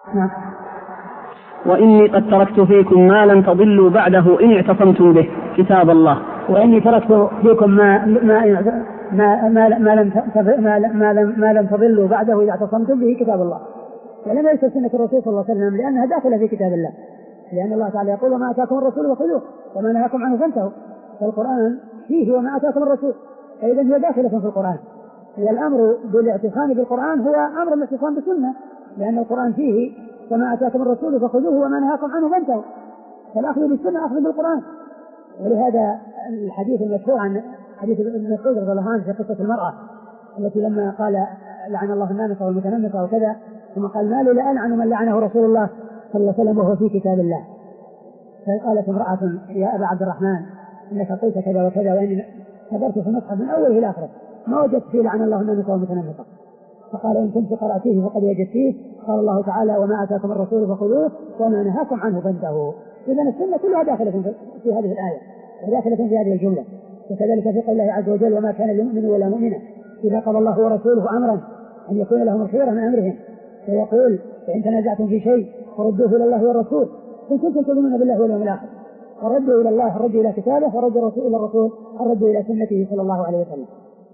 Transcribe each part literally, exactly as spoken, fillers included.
نعم. وإني قد تركت فيكم ما لن تضلوا بعده إن اعتصمتم به كتاب الله. وإني تركت فيكم ما ما ما ما ما لم ما ما لم ما لم تضلوا بعده إذا اعتصمتم به كتاب الله. ولم يلزم سنة الرسول صلى الله عليه وسلم لأنها داخلة في كتاب الله، لأن الله تعالى يقول وما أتاكم الرسول فخذوه وما نهاكم عنه فانتهوا. فالقرآن فيه وما أتاكم الرسول، فإذا هي داخلة في القرآن. هي الأمر بالاعتصام بالقرآن هو أمر الاعتصام بالسنة، لأن القرآن فيه وما أتاكم الرسول فخذوه وما نهاكم عنه فانتهوا. فالأخذ بالسنة أخذ بالقرآن. ولهذا الحديث المشهور عن حديث ابن مسعود رضي الله عنه في قصة المرأة التي لما قال لعن الله النامصة والمتنمصة وكذا، ثم قال ما لي لا ألعن من لعنه رسول الله صلى الله عليه وسلم وهو في كتاب الله. فقالت امرأة يا أبا عبد الرحمن إنك قلت كذا وكذا وإني نظرت في المصحف من أوله إلى آخره ما وجدت فيه لعن الله النامصة والمتنمصة. فقال إن كنت قرأتيه فقد وجدتيه. قال الله تعالى وما أتاكم الرسول فخذوه وما نهاكم عنه فانتهوا. إذا السنة كلها داخلة في هذه الآية وداخلة في هذه الجملة. وكذلك في قول الله عز وجل وما كان لمؤمن ولا مؤمنة إذا قضى الله ورسوله أمرا أن يكون لهم الخيرة من أمرهم. فيقول فإن تنازعتم في شيء فردوه إلى الله والرسول إن كنتم تؤمنون بالله واليوم الآخر. فردوا إلى الله، ردوا إلى كتابه، فردوا الرسول إلى الرسول، ردوا إلى سنته صلى الله عليه وسلم.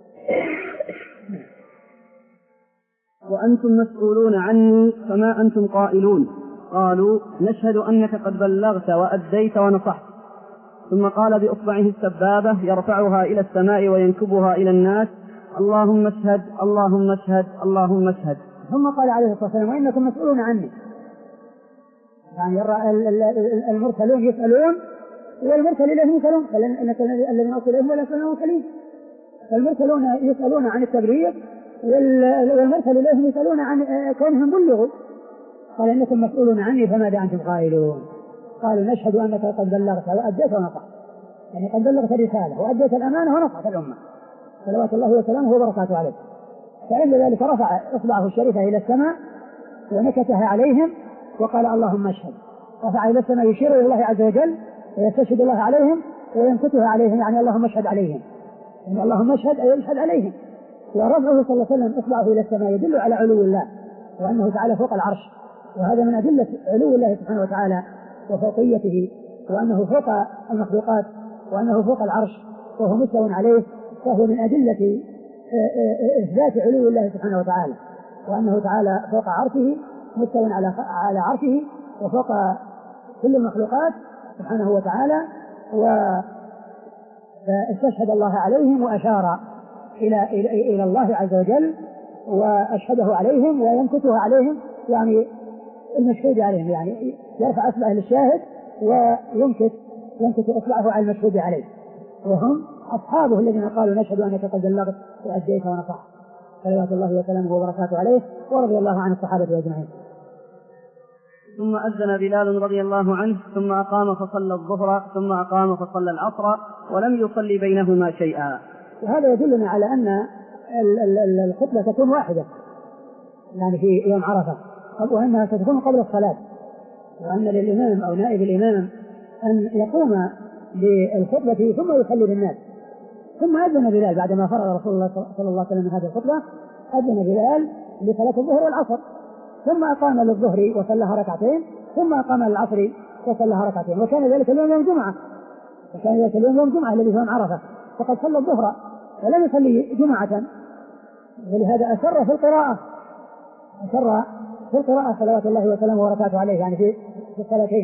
وأنتم مسؤولون عني فما أنتم قائلون؟ قالوا نشهد أنك قد بلغت وأديت ونصحت. ثم قال بإصبعه السبابة يرفعها إلى السماء وينكبها إلى الناس اللهم اشهد اللهم اشهد اللهم اشهد. ثم قال عليه الصلاة والسلام وإنكم مسؤولون عني. يعني المرسلون يسألون والمرسل إليهم يسألون، الذين أرسل إليهم ولا يسألون المرسلين. المرسلون يسألون عن التبليغ والمرسل إليهم يسألون عن كونهم بلغوا. قال إنكم مسؤولون عني فماذا أنتم قائلون؟ قالوا نشهد أنك قد بلغت وأديت ونصحت، يعني قد بلغت الرسالة وأديت الأمانة ونصحت الأمة صلوات الله وسلامه وبركاته عليه. فعند ذلك رفع إصبعه الشريفة إلى السماء ونكتها عليهم وقال اللهم اشهد. رفع إلى السماء يشير إلى الله عز وجل ويستشهد الله عليهم وينكتها عليهم، يعني اللهم اشهد عليهم، يعني اللهم اشهد أي يشهد عليهم. ورفعه صلى الله عليه وسلم إصبعه إلى السماء يدل على علو الله وأنه تعالى فوق العرش، وهذا من أدلة علو الله سبحانه وتعالى وفوقيته، وأنه فوق المخلوقات وأنه فوق العرش وهو مستو عليه. فهو من أدلة إثبات علو الله سبحانه وتعالى، وأنه تعالى فوق عرشه مستو على على عرشه وفوق كل المخلوقات سبحانه وتعالى. واستشهد الله عليهم وأشار إلى إلى الله عز وجل وأشهده عليهم وينكتها عليهم، يعني المشهود عليهم، يعني يرفع أصبعه للشاهد وينكت ينكت أصبعه على المشهود عليه، وهم أصحابه الذين قالوا نشهد أنك قد بلغت وأديت ونصحت صلوات الله وسلامه وبركاته عليه ورضي الله عن الصحابة أجمعين. ثم أذن بلال رضي الله عنه ثم أقام فصلى الظهر ثم أقام فصلى العصر ولم يصلي بينهما شيئا. وهذا يدلنا على أن الخطبة تكون واحدة يعني في يوم عرفة، وأنها ستكون قبل الصلاة، وأن للإمام أو نائب الإمام أن يقوم بالخطبة ثم يصلي بالناس. ثم أذن بلال بعدما فرغ رسول الله صلى الله عليه وسلم من هذه الخطبة، أذن بلال لصلاة الظهر والعصر، ثم أقام للظهر وصلىها ركعتين، ثم أقام للعصر وصلىها ركعتين. وكان ذلك اليوم يوم جمعة، وكان ذلك اليوم يوم جمعة الذي يوم عرفة، فقد صلى الظهر ولم يصلي جمعة، ولهذا أسر في القراءة أسر في القراءة صلوات الله وسلامه وبركاته عليه، يعني في في الصلاتين.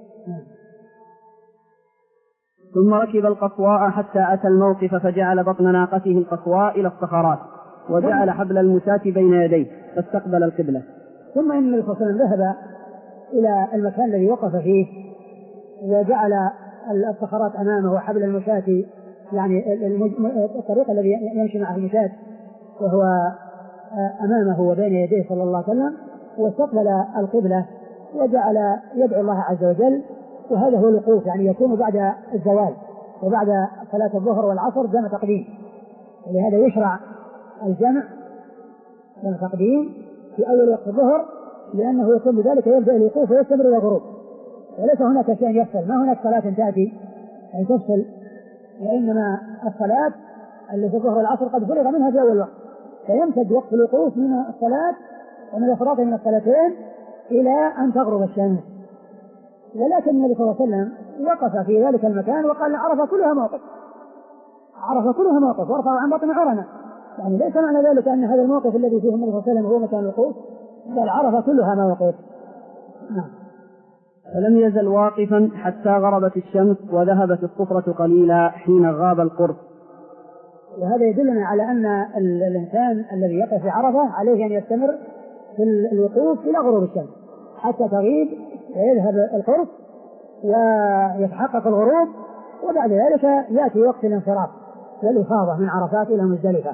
ثم ركب القصواء حتى أتى الموقف فجعل بطن ناقته القصواء إلى الصخرات وجعل حبل المساة بين يديه فاستقبل القبلة. ثم إن النبي صلى الله عليه وسلم ذهب إلى المكان الذي وقف فيه وجعل الصخرات أمامه وحبل المشاة، يعني الطريق الذي يمشي معه المشاة وهو أمامه وبين يديه صلى الله عليه وسلم، واستقبل القبلة وجعل يدعو الله عز وجل. وهذا هو الوقوف، يعني يكون بعد الزوال وبعد صلاة الظهر والعصر جمع تقديم، ولهذا يشرع الجمع جمع تقديم في أول وقت الظهر، لأنه يكون بذلك يبدأ الوقوف ويستمر إلى الغروب، وليس هناك شيء يفصل، ما هناك صلاة تأتي أن تفصل، وإنما الصلاة التي الظهر والعصر قد فرغ منها في أول وقت، فيمتد وقت الوقوف من الصلاة ومن الفراغ من الصلاتين إلى أن تغرب الشمس. ولكن النبي صلى الله عليه وسلم وقف في ذلك المكان وقال عرفة كلها موقف، عرفة كلها موقف وارفعوا عن بطن عرنة، يعني ليس معنى ذلك أن هذا الموقف الذي فيه النبي صلى الله عليه وسلم هو مكان الوقوف، بل عرفة كلها موقف. نعم. فلم يزل واقفا حتى غربت الشمس وذهبت الصفرة قليلا حين غاب القرص. وهذا يدلنا على أن الإنسان الذي يقف في عرفة عليه أن يستمر في الوقوف إلى غروب الشمس حتى تغيب ويذهب القرص ويتحقق الغروب، وبعد ذلك يأتي وقت الانصراف والإفاضة من عرفات إلى مزدلفة،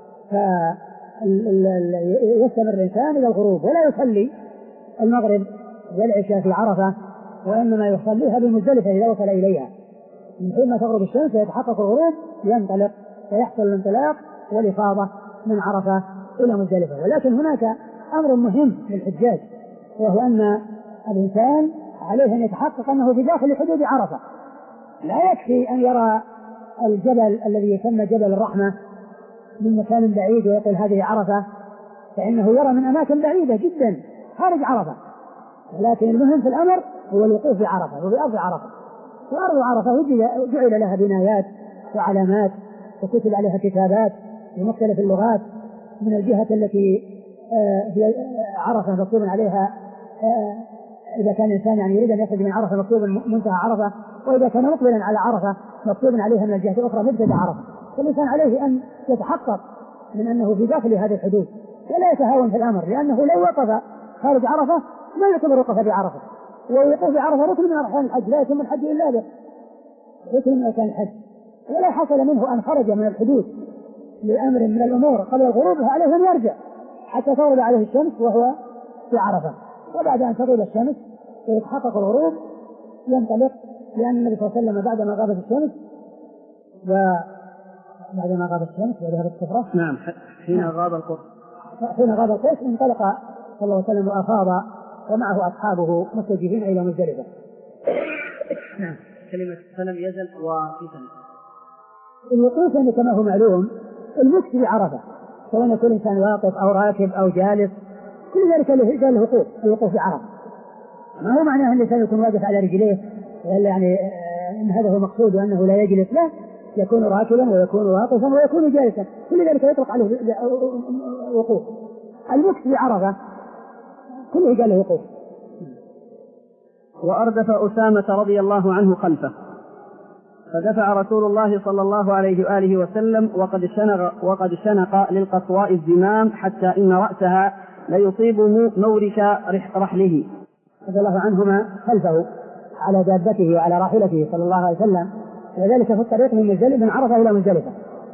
فيستمر الإنسان إلى الغروب ولا يصلي المغرب والعشاء في عرفة، وإنما يصليها بمزدلفة إذا وصل إليها. من حين ما تغرب الشمس ويتحقق الغروب ينطلق ويحصل الانطلاق والإفاضة من عرفة إلى مزدلفة. ولكن هناك أمر مهم للحجاج، وهو أن الإنسان عليه أن يتحقق أنه في داخل حدود عرفة، لا يكفي أن يرى الجبل الذي يسمى جبل الرحمة من مكان بعيد ويقول هذه عرفة، فإنه يرى من أماكن بعيدة جدا خارج عرفة. ولكن المهم في الأمر هو الوقوف في عرفة وفي أرض عرفة. وأرض عرفة جعل لها بنايات وعلامات وكتب عليها كتابات بمختلف اللغات، من الجهة التي في عرفة مكتوب عليها إذا كان الإنسان يعني يريد أن يخرج من عرفة مكتوب منتهى عرفة، وإذا كان مقبلا على عرفة مكتوب عليها من الجهة الأخرى مبتدأ عرفة. فالإنسان عليه أن يتحقق من أنه في داخل هذه الحدود ولا يتهاون في الأمر، لأنه لو وقف خارج عرفة ما يعتبر وقف بعرفة، والوقوف بعرفة ركن من أركان الحج، لا يتم الحج إلا به، ركن من أركان الحج. ولا حصل منه أن خرج من الحدود لأمر من الأمور قبل الغروب عليه أن يرجع حتى تغرب عليه الشمس وهو في عرفة، وبعد أن تغرب الشمس ويتحقق الغروب ينطلق، لأن النبي صلى الله عليه وسلم بعدما غابت الشمس وبعدما غابت الشمس وذهبت الصفرة، نعم، حين غاب القرص حين غاب القرص انطلق صلى الله عليه وسلم وأفاض ومعه أصحابه متجهين إلى مزدلفة. نعم. كلمة فلم يزل واقفا، الوقوف يعني كما هو معلوم المكث بعرفة، سواء يكون إنسان واقف أو راكب أو جالس، كل ذلك له الوقوف، الوقوف بعرفة. ما هو معناه أن الإنسان يكون واقف على رجليه ولا يعني إن هذا هو مقصود وأنه لا يجلس، لا، يكون راكبا ويكون واقفا ويكون جالسا، كل ذلك يطلق عليه وقوف. المكث بعرفة كله قال له وقوف. وأردف أسامة رضي الله عنه خلفه، فدفع رسول الله صلى الله عليه وآله وسلم وقد شنق, وقد شنق للقصواء الزمام حتى إن رأسها ليصيب مورك رحله رضي الله عنهما خلفه على دابته وعلى راحلته صلى الله عليه وسلم، وذلك في الطريق من مزدلفة من عرفة إلى مزدلفة.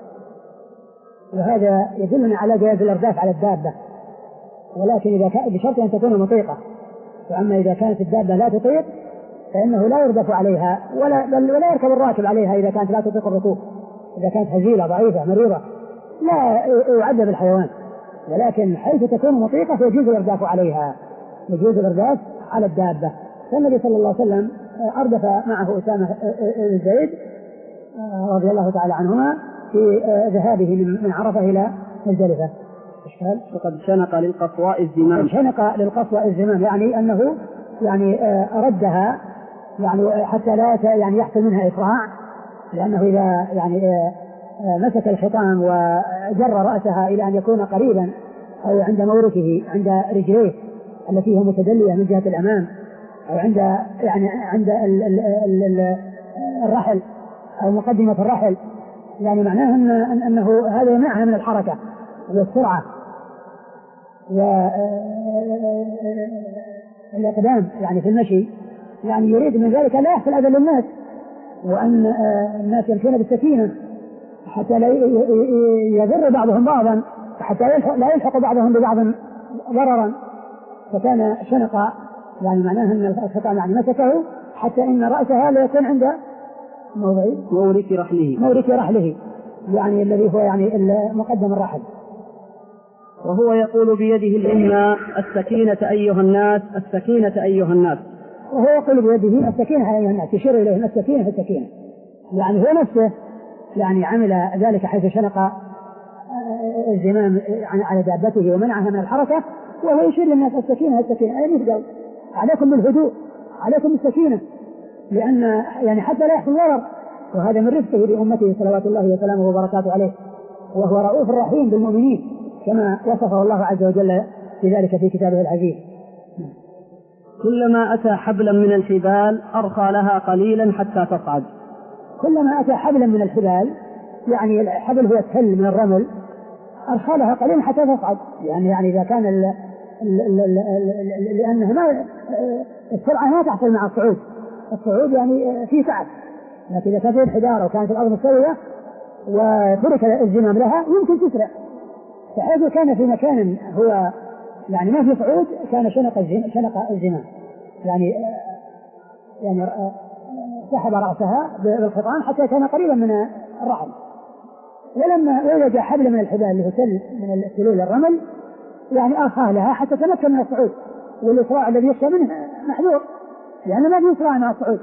وهذا يدلنا على جواز الإرداف على الدابة، ولكن إذا كان بشرط أن تكون مطيقة. وأما إذا كانت الدابة لا تطيق فإنه لا يردف عليها ولا بل ولا يركب الراكب عليها إذا كانت لا تطيق الركوب، إذا كانت هزيلة ضعيفة مريضة لا يعذب الحيوان، ولكن حيث تكون مطيقة فيجوز الإرداف عليها، يجوز الإرداف على الدابة. فالنبي صلى الله عليه وسلم أردف معه أسامة بن زيد رضي الله تعالى عنهما في ذهابه من عرفة إلى مزدلفة. وقد شنق للقصواء الزمام، شنق للقصواء الزمام يعني أنه يعني ردها يعني حتى لا يعني يحصل منها إسراع، لأنه إذا يعني مسك الخطام وجر رأسها إلى أن يكون قريبا أو عند موركه عند رجليه التي هي متدلية من جهة الأمام أو عند يعني عند ال ال ال الرحل أو مقدمة الرحل، يعني معناه أن أنه هذا يمنعها من الحركة والسرعة والإقدام يعني في المشي، يعني يريد من ذلك لا يحصل أذى للناس، وأن الناس يمشون بالسكينة حتى لا يضر بعضهم بعضا، حتى لا يلحق بعضهم ببعض ضررا. فكان شنق يعني معناه أن الخطام يعني مسكه حتى إن رأسها لا يكون عند مورك رحله مورك رحله يعني الذي هو يعني مقدم الرحل. وهو يقول بيده اليمنى السكينة أيها الناس، السكينة أيها الناس. وهو يقول بيده السكينة أيها الناس، يشير إليهم السكينة السكينة، يعني هو نفسه يعني عمل ذلك حيث شنق الزمام على دابته ومنعها من الحركة، وهو يشير للناس السكينة السكينة، أي مثقل عليكم بالهدوء، عليكم بالسكينة، لأن يعني حتى لا يحصل ضرر، وهذا من رفقه لأمته صلوات الله وسلامه وبركاته عليه، وهو رؤوف رحيم بالمؤمنين كما وصفه الله عز وجل في ذلك في كتابه العزيز. كلما أتى حبلا من الحبال أرخى لها قليلا حتى تصعد. كلما أتى حبلا من الحبال، يعني الحبل هو التل من الرمل، أرخى لها قليلا حتى تصعد، يعني يعني إذا كان ال ال ال ال ال لأنه ما السرعة ما تحصل مع الصعود، الصعود يعني في تعب، لكن إذا كانت الحجارة وكانت الأرض مستوية وترك الزمام لها يمكن تسرع، فحيث كان في مكان هو يعني ما في صعود كان شنق شنق الزمام، يعني يعني سحب رأسها بالخطام حتى كان قريبا من الرحل. ولما وجد حبل من الحبال اللي هو تل من السلول الرمل يعني أرخاه لها حتى تمكن من الصعود، والإسراع الذي يخشى منه محذور لأنه ما في إسراع مع الصعود.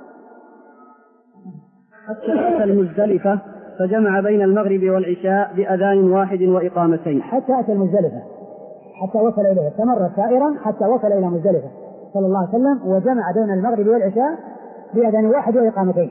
حتى أتى المزدلفة فجمع بين المغرب والعشاء بأذان واحد وإقامتين. حتى أتى المزدلفة حتى وصل إليه، استمر سائرا حتى وصل إلى مزدلفة صلى الله عليه وسلم، وجمع بين المغرب والعشاء بأذان واحد وإقامتين.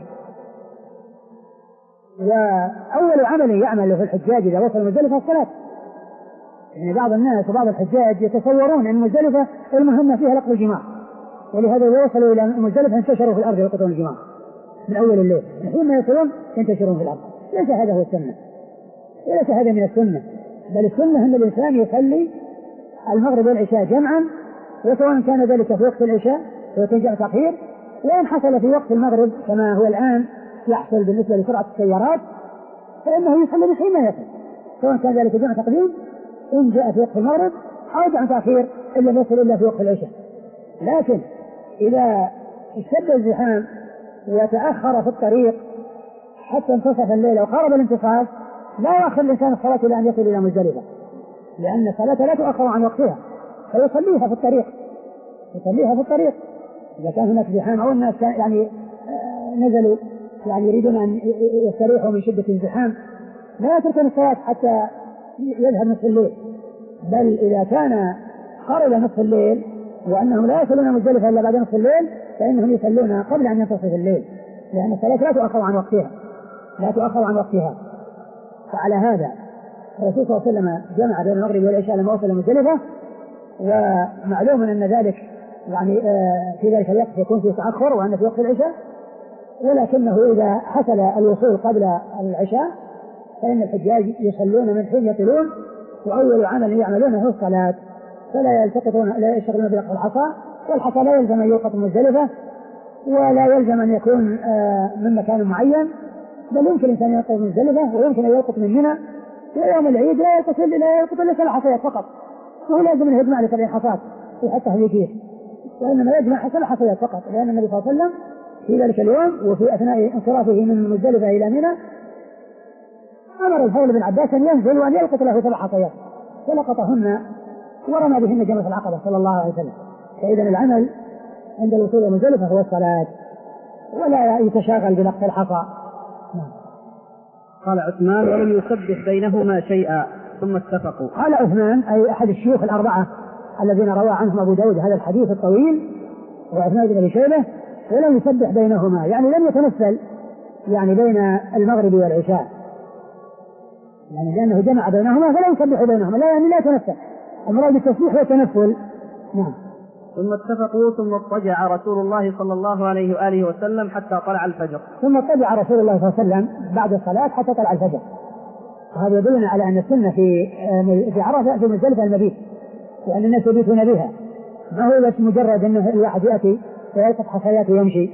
وأول عمل يعمل في الحجاج إذا وصل مزدلفة الصلاة، يعني بعض الناس وبعض الحجاج يتصورون أن مزدلفة المهمة فيها لقط الجمار، ولهذا إذا وصلوا إلى مزدلفة انتشروا في الأرض يلقطون الجمار من أول الليل، حين ما يصلون ينتشرون في الأرض. ليس هذا هو السنة، وليس هذا من السنة، بل السنة أن الإنسان يصلي المغرب والعشاء جمعا، وسواء كان ذلك في وقت العشاء ويتجمع تأخير، وإن حصل في وقت المغرب كما هو الآن يحصل بالنسبة لسرعة السيارات فإنه يصلي بحين ما يصل، سواء كان ذلك جمع تقديم إن جاء في وقت المغرب أو جمع تأخير إلا ما يصل إلا في وقت العشاء. لكن إذا اشتد الزحام وتأخر في الطريق حتى انتصف الليل وقارب الانتصاف لا يؤخر الإنسان الصلاة إلى أن يصل إلى مزدلفة، لأن الصلاة لا تؤخر عن وقتها، فيصليها في الطريق يصليها في الطريق إذا كان هناك زحام أو الناس يعني نزلوا يعني يريدون أن يستريحوا من شدة الزحام لا يتركون الصلاة حتى يذهب نصف الليل، بل إذا كان قرب نصف الليل وأنهم لا يصلون مزدلفة إلا بعد نصف الليل فإنهم يصلون قبل أن ينتصف الليل، لأن الصلاة لا تؤخر عن وقتها لا تؤخر عن وقتها. فعلى هذا الرسول صلى الله عليه وسلم جمع بين المغرب والعشاء لما وصل مزدلفة، ومعلوم أن ذلك يعني في ذلك الوقت يكون في تأخر وأن في وقت العشاء، ولكنه إذا حصل الوصول قبل العشاء فإن الحجاج يصلون من حين يطلون، وأول عمل يعملونه هو الصلاة، فلا يلتقطون لا يشتغلون بلقط الحصى، والحصى لا يلزم أن يلقط مزدلفة ولا يلزم أن يكون من مكان معين، بل يمكن الإنسان يلقط مزدلفة ويمكن أن يلقط من منى، ويوم العيد لا يلقط لا يلقط إلا سبع حصيات فقط، وهو لازم أن يجمع لسبع حصات ويحطها في كيس، وإنما يجمع سبع حصيات فقط، لأن النبي صلى الله عليه وسلم في ذلك اليوم وفي أثناء انصرافه من مزدلفة إلى منى أمر الفضل بن عباس أن ينزل وأن يلقط له سبع حصيات، فلقطهن ورمى بهن جمرة العقبة صلى الله عليه وسلم. فإذا العمل عند الوصول إلى مزدلفة هو الصلاة ولا يتشاغل بلقط الحصى. قال عثمان ولم يسبح بينهما شيئا ثم اتفقوا. قال عثمان أي أحد الشيوخ الأربعة الذين روى عنهم أبو داود هذا الحديث الطويل وعثمان بن أبي شيبة، ولم يسبح بينهما يعني لم يتنفل يعني بين المغرب والعشاء، يعني لأنه جمع بينهما فلا يسبح بينهما، لا يعني لا يتنفل، المراد بالتسبيح والتنفل. نعم. ثم اتفقوا ثم اضطجع رسول الله صلى الله عليه وآله وسلم حتى طلع الفجر. ثم اضطجع رسول الله صلى الله عليه وسلم بعد الصلاة حتى طلع الفجر، وهذا يدلنا على أن السنة في في عرفة في مزدلفة المبيت، وأن الناس يبيتون بها، ما هو بس مجرد أنه الواحد يأتي ويلقط حصيات ويمشي.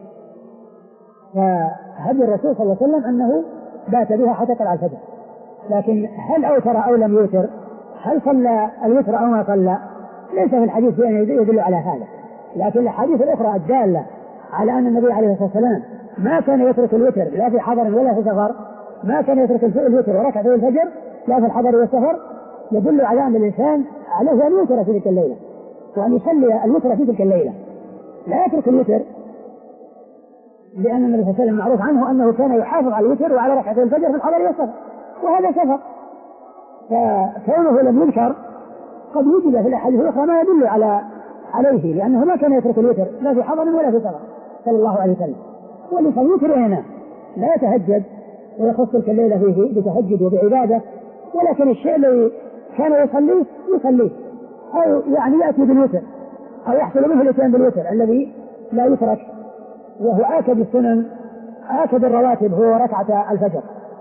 فهدي الرسول صلى الله عليه وسلم أنه بات بها حتى طلع الفجر، لكن هل أوتر أو لم يوتر، هل صلى الوتر أو ما صلى، ليس في الحديث يعني يدل على هذا، لكن الحديث الأخرى الدالة على أن النبي عليه الصلاة والسلام ما كان يترك الوتر لا في حضر ولا في سفر، ما كان يترك الوتر وركعتي الفجر لا في الحضر والسفر، يدل على أن الإنسان عليه أن يوتر في تلك الليلة وأن يصلي الوتر في تلك الليلة، لا يترك الوتر، لأن النبي صلى الله عليه وسلم معروف عنه أنه كان يحافظ على الوتر وعلى ركعتي الفجر في الحضر والسفر، وهذا سفر، فكونه لم يذكر قد وجد في الأحاديث الأخرى ما يدل على عليه، لأنه ما كان يترك الوتر لا في حضر ولا في سفر صلى الله عليه وسلم، واللي كان يوتر هنا لا يتهجد ويخص تلك الليلة فيه بتهجد وبعبادة، ولكن الشيء الذي كان يصليه يصليه، أو يعني يأتي بالوتر أو يحصل منه الاتيان بالوتر الذي لا يترك، وهو آكد السنن آكد الرواتب هو ركعة الفجر.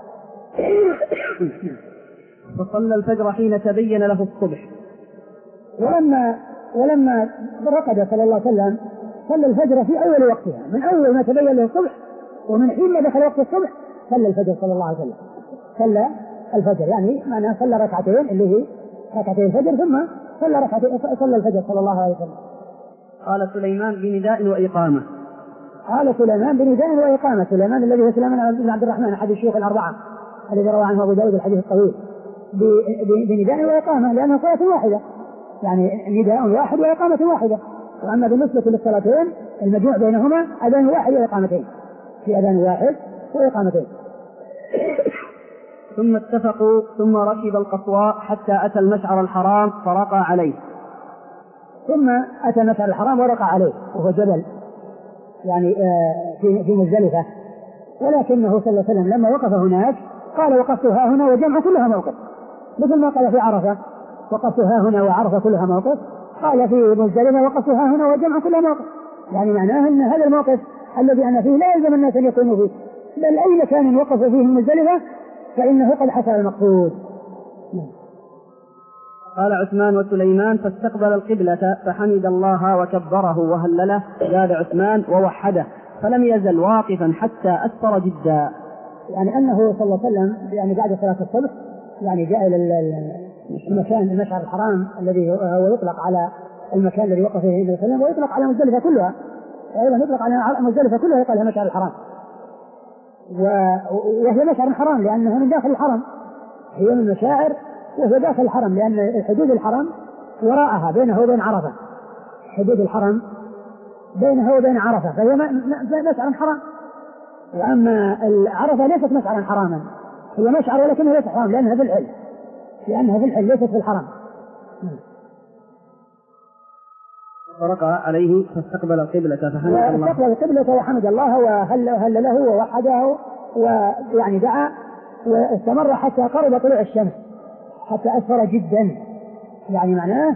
فصلى الفجر حين تبين له الصبح. ولما ولما رقد صلى الله عليه وسلم صلى الفجر في أول وقتها، من أول ما تبين له الصبح، ومن حين ما دخل وقت الصبح صلى الفجر صلى الله عليه وسلم. صلى الفجر يعني معناه صلى ركعتين اللي هي ركعتين الفجر، ثم صلى ركعتين صلى الفجر صلى الله عليه وسلم. قال سليمان بنداء وإقامة. قال سليمان بنداء وإقامة. سليمان الذي هو سليمان بن عبد الرحمن أحد الشيوخ الأربعة الذي روى عنه أبو داود الحديث الطويل، بنداء وإقامة، لأنها صلاة واحدة، يعني نداء واحد وإقامة واحدة. وأما بالنسبة للصلاتين المجموع بينهما أذان واحد وإقامتين، في أذان واحد وإقامتين. ثم اتفقوا ثم ركب القصواء حتى أتى المشعر الحرام فرقى عليه. ثم أتى المشعر الحرام ورقى عليه، وهو جبل يعني في في مزدلفة، ولكنه صلى الله عليه وسلم لما وقف هناك قال وقفت ها هنا وجمع كلها موقف، مثل ما قال في عرفة وقفت ها هنا وعرفة كلها موقف، قال في مزدلفة وقفت ها هنا وجمع كلها موقف، يعني معناه أن هذا الموقف الذي أنا فيه لا يلزم الناس أن يكونوا فيه، بل أي مكان وقف فيه مزدلفة فإنه قد حصل المقصود. قال عثمان وسليمان فاستقبل القبلة فحمد الله وكبره وهلله، زاد عثمان ووحده، فلم يزل واقفا حتى أسفر جدا. يعني أنه صلى الله عليه وسلم يعني بعد صلاة الصبح يعني جاء إلى المكان المشعر الحرام الذي هو يطلق على المكان الذي وقف فيه النبي صلى الله عليه وسلم، ويطلق على مزدلفة كلها، أيضا يطلق على مزدلفة كلها يقال لها مشعر الحرام، وهي مشعر حرام لأنها من داخل الحرم، هي من المشاعر وهي داخل الحرم، لأن حدود الحرم وراءها بينه وبين عرفة، حدود الحرم بينه وبين عرفة، فهي مشعر حرام. وأما عرفة ليست مشعرا حراما، هي مشعر ولكنها ليست حرام لأنها في الحل، لأنها في الحل ليست في الحرم. فرقى عليه فاستقبل القبلة فحمد الله، فاستقبل القبلة وحمد الله وهل له ووحده ويعني دعا، واستمر حتى قرب طلوع الشمس، حتى أسفر جدا، يعني معناه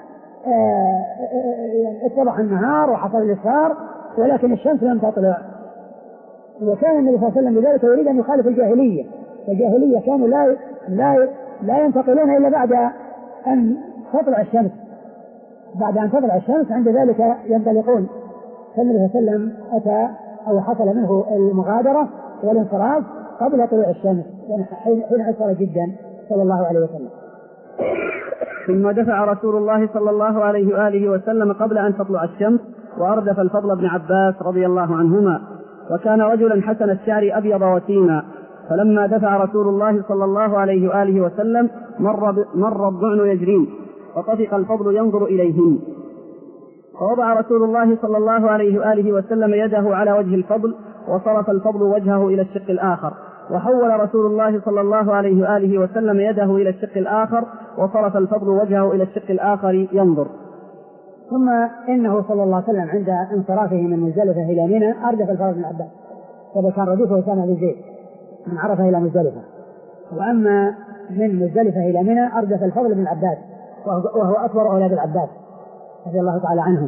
اتضح النهار وحصل الإسفار ولكن الشمس لم تطلع. وكان النبي صلى الله عليه وسلم بذلك يريد أن يخالف الجاهلية، الجاهلية كانوا لا لا لا ينتقلون إلا بعد أن تطلع الشمس، بعد أن تطلع الشمس عند ذلك ينطلقون. فالنبي صلى الله عليه وسلم أتى أو حصل منه المغادرة والانصراف قبل طلوع الشمس، يعني حين أسفر جدا صلى الله عليه وسلم. ثم دفع رسول الله صلى الله عليه وآله وسلم قبل أن تطلع الشمس، وأردف الفضل بن عباس رضي الله عنهما، وكان رجلا حسن الشعر أبيض وسيما، فلما دفع رسول الله صلى الله عليه وآله وسلم مر, مر الضعن يجرين، وطفق الفضل ينظر إليهن، فوضع رسول الله صلى الله عليه وآله وسلم يده على وجه الفضل، وصرف الفضل وجهه إلى الشق الآخر، وحول رسول الله صلى الله عليه وآله وسلم يده إلى الشق الآخر، وصرف الفضل وجهه إلى الشق الآخر ينظر. ثم إنه صلى الله عليه وسلم عند انصرافه من مزدلفة إلى منى أردف الفضل بن عباس، وهذا كان رديفه أسامة بن زيد من عرفة إلى مزدلفة. وأما من مزدلفة إلى منى أردف الفضل بن عباس، وهو أكبر أولاد العباس رضي الله تعالى عنه.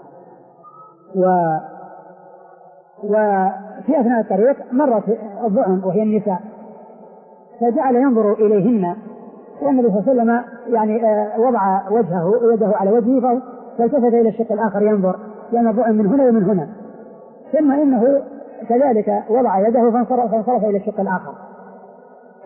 و وفي أثناء الطريق مرت الضعن وهي النساء، فجعل ينظر إليهن، والنبي صلى الله عليه وسلم يعني وضع وجهه يده على وجهه فالتفت إلى الشق الآخر ينظر، لأن الضعن من هنا ومن هنا، ثم إنه كذلك وضع يده فانصرف, فانصرف إلى الشق الآخر. ف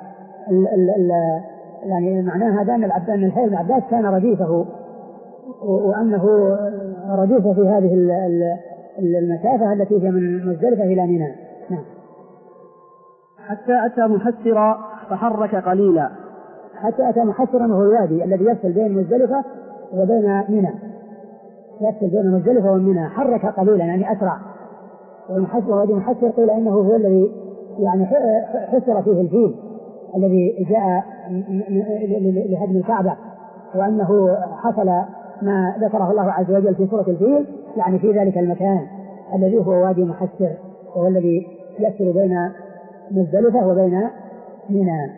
يعني معناها هذا أن الحي بن عباس كان رديفه، وأنه رديفه في هذه المسافة التي هي من مزدلفة إلى منى. نعم. حتى أتى محسرا فحرك قليلا. حتى أتى محسرا وهو الوادي الذي يفصل بين مزدلفة وبين منى، يفصل بين مزدلفة ومنى، حرك قليلا يعني أسرع. والمحسر وادي محسر قيل إنه هو الذي يعني حسر فيه الفيل الذي جاء لهدم الكعبة وأنه حصل ما ذكره الله عز وجل في سورة الفيل يعني في ذلك المكان الذي هو وادي محسر، وهو الذي يفصل بين مزدلفة وبين منى.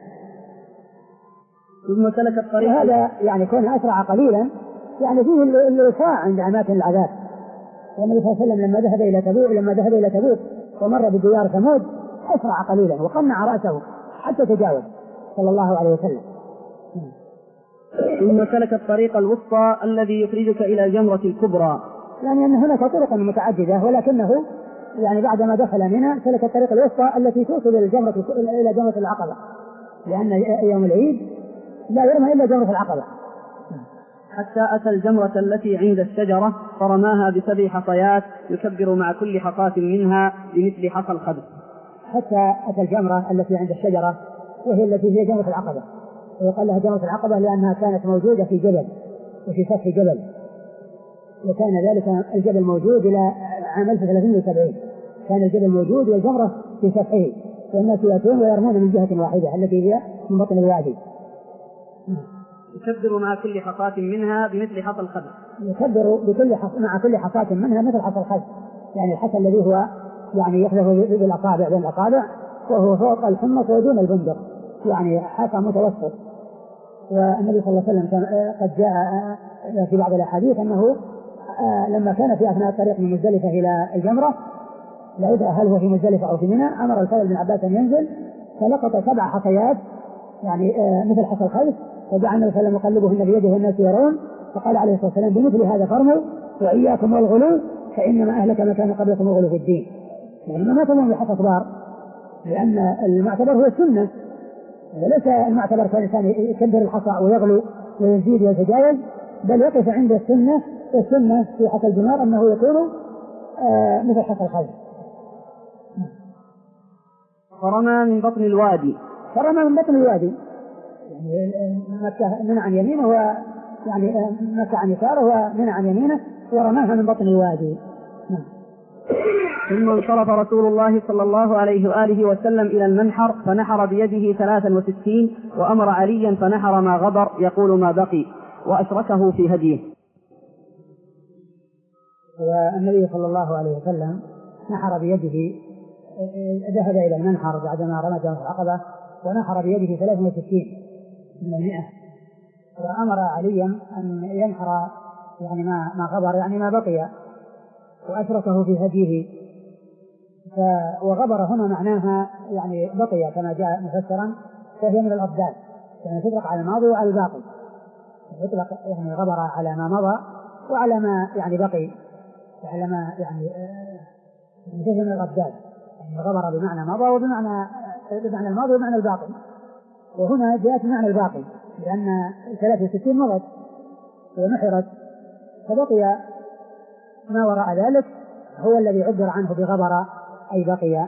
ثم سلك الطريق. وهذا يعني كونه أسرع قليلا يعني فيه الإسراع عند أماكن العذاب. والنبي صلى الله عليه وسلم لما ذهب إلى تبوك لما ذهب إلى تبوك ومر بديار ثمود أسرع قليلا وقنع رأسه حتى تجاوز صلى الله عليه وسلم. ثم سلك الطريق الوسطى الذي يخرجك إلى الجمرة الكبرى. يعني أن هناك طرق متعددة، ولكنه يعني بعدما دخل منها سلك الطريق الوسطى التي توصل إلى الجمرة إلى جمرة العقبة، لأن يوم العيد لا يرمى إلا جمرة العقبة. حتى أتى الجمرة التي عند الشجرة فرماها بسبع حصيات يكبر مع كل حصاة منها بمثل حصى الخبز. حتى أتى الجمرة التي عند الشجرة وهي التي هي جمرة العقبة، ويقال لها جمرة العقبة لأنها كانت موجودة في جبل وفي سفح جبل، وكان ذلك الجبل موجود إلى عام ألف وثلاثمائة وسبعين، كان الجبل موجود والجمرة في سفحه، والناس يأتون ويرمون من جهة واحدة التي هي من بطن الوادي. يكبر مع كل حصاة منها بمثل حصى الخبز. يكبر بكل حص... مع كل حصاة منها مثل حصى الخبز، يعني الحصى الذي هو يعني يحذف بالأصابع بين الأصابع وهو فوق الحمص ودون البندق، يعني حصى متوسط. والنبي صلى الله عليه وسلم قد جاء في بعض الأحاديث أنه لما كان في أثناء الطريق من مزدلفة إلى الجمرة لا يدرى هل هو في مزدلفة أو في منى، أمر الفضل بن عباس أن ينزل فلقط سبع حصيات يعني مثل حصى الخيس، فجعل النبي صلى الله عليه وسلم يقلبهن بيده والناس يرون، فقال عليه الصلاة والسلام بمثل هذا فرموا وإياكم والغلو فإنما أهلك ما كان قبلكم الغلو في الدين. يعني ما تظن بحصى صغار، لأن المعتبر هو السنة، وليس المعتبر كالإنسان يكبر الحصى ويغلو ويزيد ويتجاوز، بل يقف عند السنة. السنة في حصى الجمار أنه يكون آه مثل حصى الخيس. فرمى من بطن الوادي. فرمى من بطن الوادي يعني مكة من عن يمينه و يعني مكة عن يساره ومن عن يمينه ورماها من بطن الوادي. ثم انصرف رسول الله صلى الله عليه وآله وسلم إلى المنحر فنحر بيده ثلاثا وستين وأمر عليا فنحر ما غبر يقول ما بقي وأشركه في هديه. والنبي صلى الله عليه وسلم نحر بيده، ذهب إلى المنحر بعدما رمى جمرة العقبة ونحر بيده ثلاثا وستين من المئة، وأمر عليا أن ينحر يعني ما ما غبر يعني ما بقي وأشركه في هديه. وغبر هنا معناها يعني بقي كما جاء مفسرا، فهي من الأضداد يعني تطلق على الماضي وعلى الباقي، يطلق يعني غبر على ما مضى وعلى ما يعني بقي وعلى ما يعني فهي من الأضداد، يعني غبر بمعنى مضى وبمعنى بمعنى الماضي وبمعنى الباقي، وهنا جاءت بمعنى الباقي لأن ثلاثة وستين مضت ونحرت فبقي ما وراء ذلك هو الذي عبر عنه بغبر أي بقي.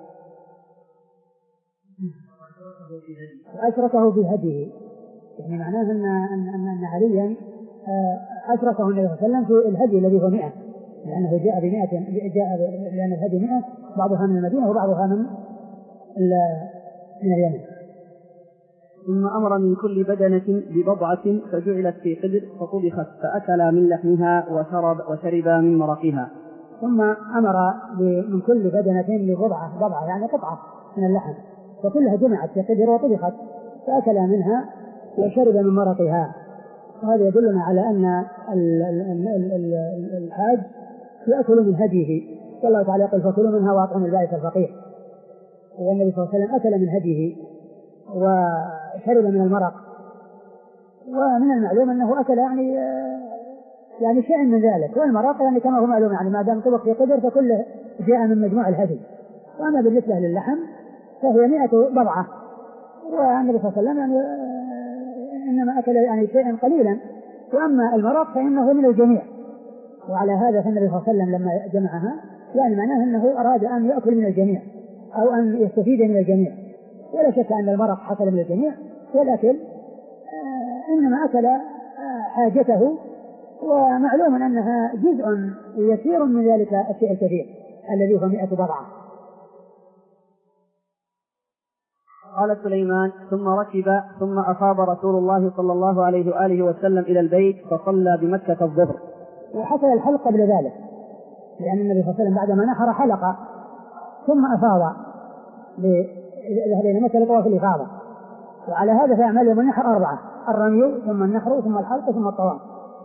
أشركه في هديه يعني معناه أن أن أن عليا أشركه النبي صلى الله عليه وسلم في الهدي الذي هو مئة، لأنه جاء بمئة جاء لأن الهدي مئة بعضها من المدينة وبعضها من من اليمن. ثم أمر من كل بدنة ببضعة فجعلت في قدر فطبخت فأكل من لحمها وشرب وشرب من مرقها. ثم أمر من كل بدنة ببضعة، بضعة يعني قطعة من اللحم، وكلها جمعت في قدر وطبخت فأكل منها وشرب من مرقها. وهذا يدلنا على أن الحاج يأكل من هديه، والله تعالى يقول فكلوا منها وأطعموا البائس الفقير، والنبي صلى الله عليه وسلم أكل من هديه وشرب من المرق. ومن المعلوم أنه أكل يعني يعني شيء من ذلك، والمرق يعني كما هو معلوم يعني ما دام طبق في قدر فكله جاء من مجموع الهدي. وأما بالنسبة للحم فهي مئة بضعة، والنبي صلى الله عليه وسلم يعني إنما أكل يعني شيئا قليلا، وأما المرق فإنه من الجميع. وعلى هذا فالنبي صلى الله عليه وسلم لما جمعها يعني معناه أنه أراد أن يأكل من الجميع أو أن يستفيد من الجميع، ولا شك أن المرق حصل من الجميع، ولكن آه إنما أكل آه حاجته، ومعلوم أنها جزء يسير من ذلك الشيء الكثير الذي هو مئة بضعة. قال سليمان: ثم ركب ثم أفاض رسول الله صلى الله عليه وآله وسلم إلى البيت فصلى بمكة الظهر. وحصل الحلق قبل ذلك، لأن النبي صلى الله عليه وسلم بعدما نحر حلق ثم أفاض إلى مكة لطواف الإفاضة. وعلى هذا فأعمال يوم النحر أربعة: الرمي ثم النحر ثم الحلق ثم الطواف.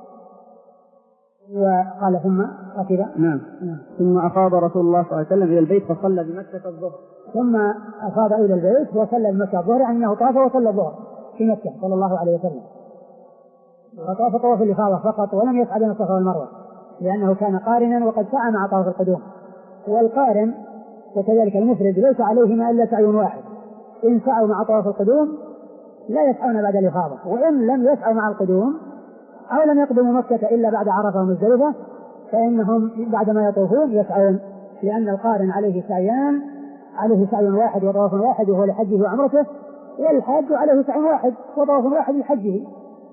وقال ثم ركب نعم. نعم. ثم أفاض رسول الله صلى الله عليه وسلم إلى البيت فصلى بمكة الظهر. ثم أفاض إلى البيت وصلى بمكة الظهر، يعني أنه طاف وصلى الظهر في مكة صلى الله عليه وسلم. وطاف طواف الإفاضة فقط ولم يسعى بين الصفا والمروة، لأنه كان قارنا وقد سعى مع طواف القدوم. والقارن وكذلك المفرد ليس عليهما إلا سعي واحد، إن سعوا مع طواف القدوم لا يسعون بعد الإفاضة، وإن لم يسعوا مع القدوم أو لم يقدموا مكة إلا بعد عرفة ومزدلفة فإنهم بعدما يطوفون يسعون، لأن القارن عليه سعيان، عليه سعي واحد وطواف واحد وهو لحجه وعمرته، والحاج عليه سعي واحد وطواف واحد لحجه.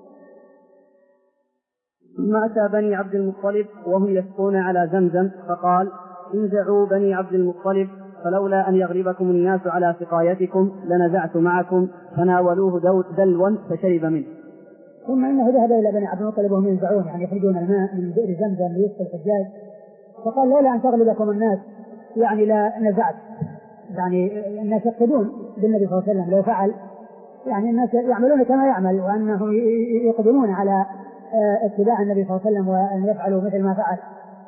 ثم أتى بني عبد المطلب وهم يسقون على زمزم فقال: انزعوا بني عبد المطلب، فلولا أن يغلبكم الناس على سقايتكم لنزعت معكم، فناولوه دلوا فشرب منه. ثم إنه ذهب إلى بني عبد المطلب وهم ينزعون، يعني يخرجون الماء من بئر زمزم ليسقي الحجاج، فقال: لولا أن تغلبكم الناس يعني لا نزعت، يعني الناس يقتدون بالنبي صلى الله عليه وسلم لو فعل، يعني الناس يعملون كما يعمل، وأنهم يقدمون على اتباع النبي صلى الله عليه وسلم وأن يفعلوا مثل ما فعل،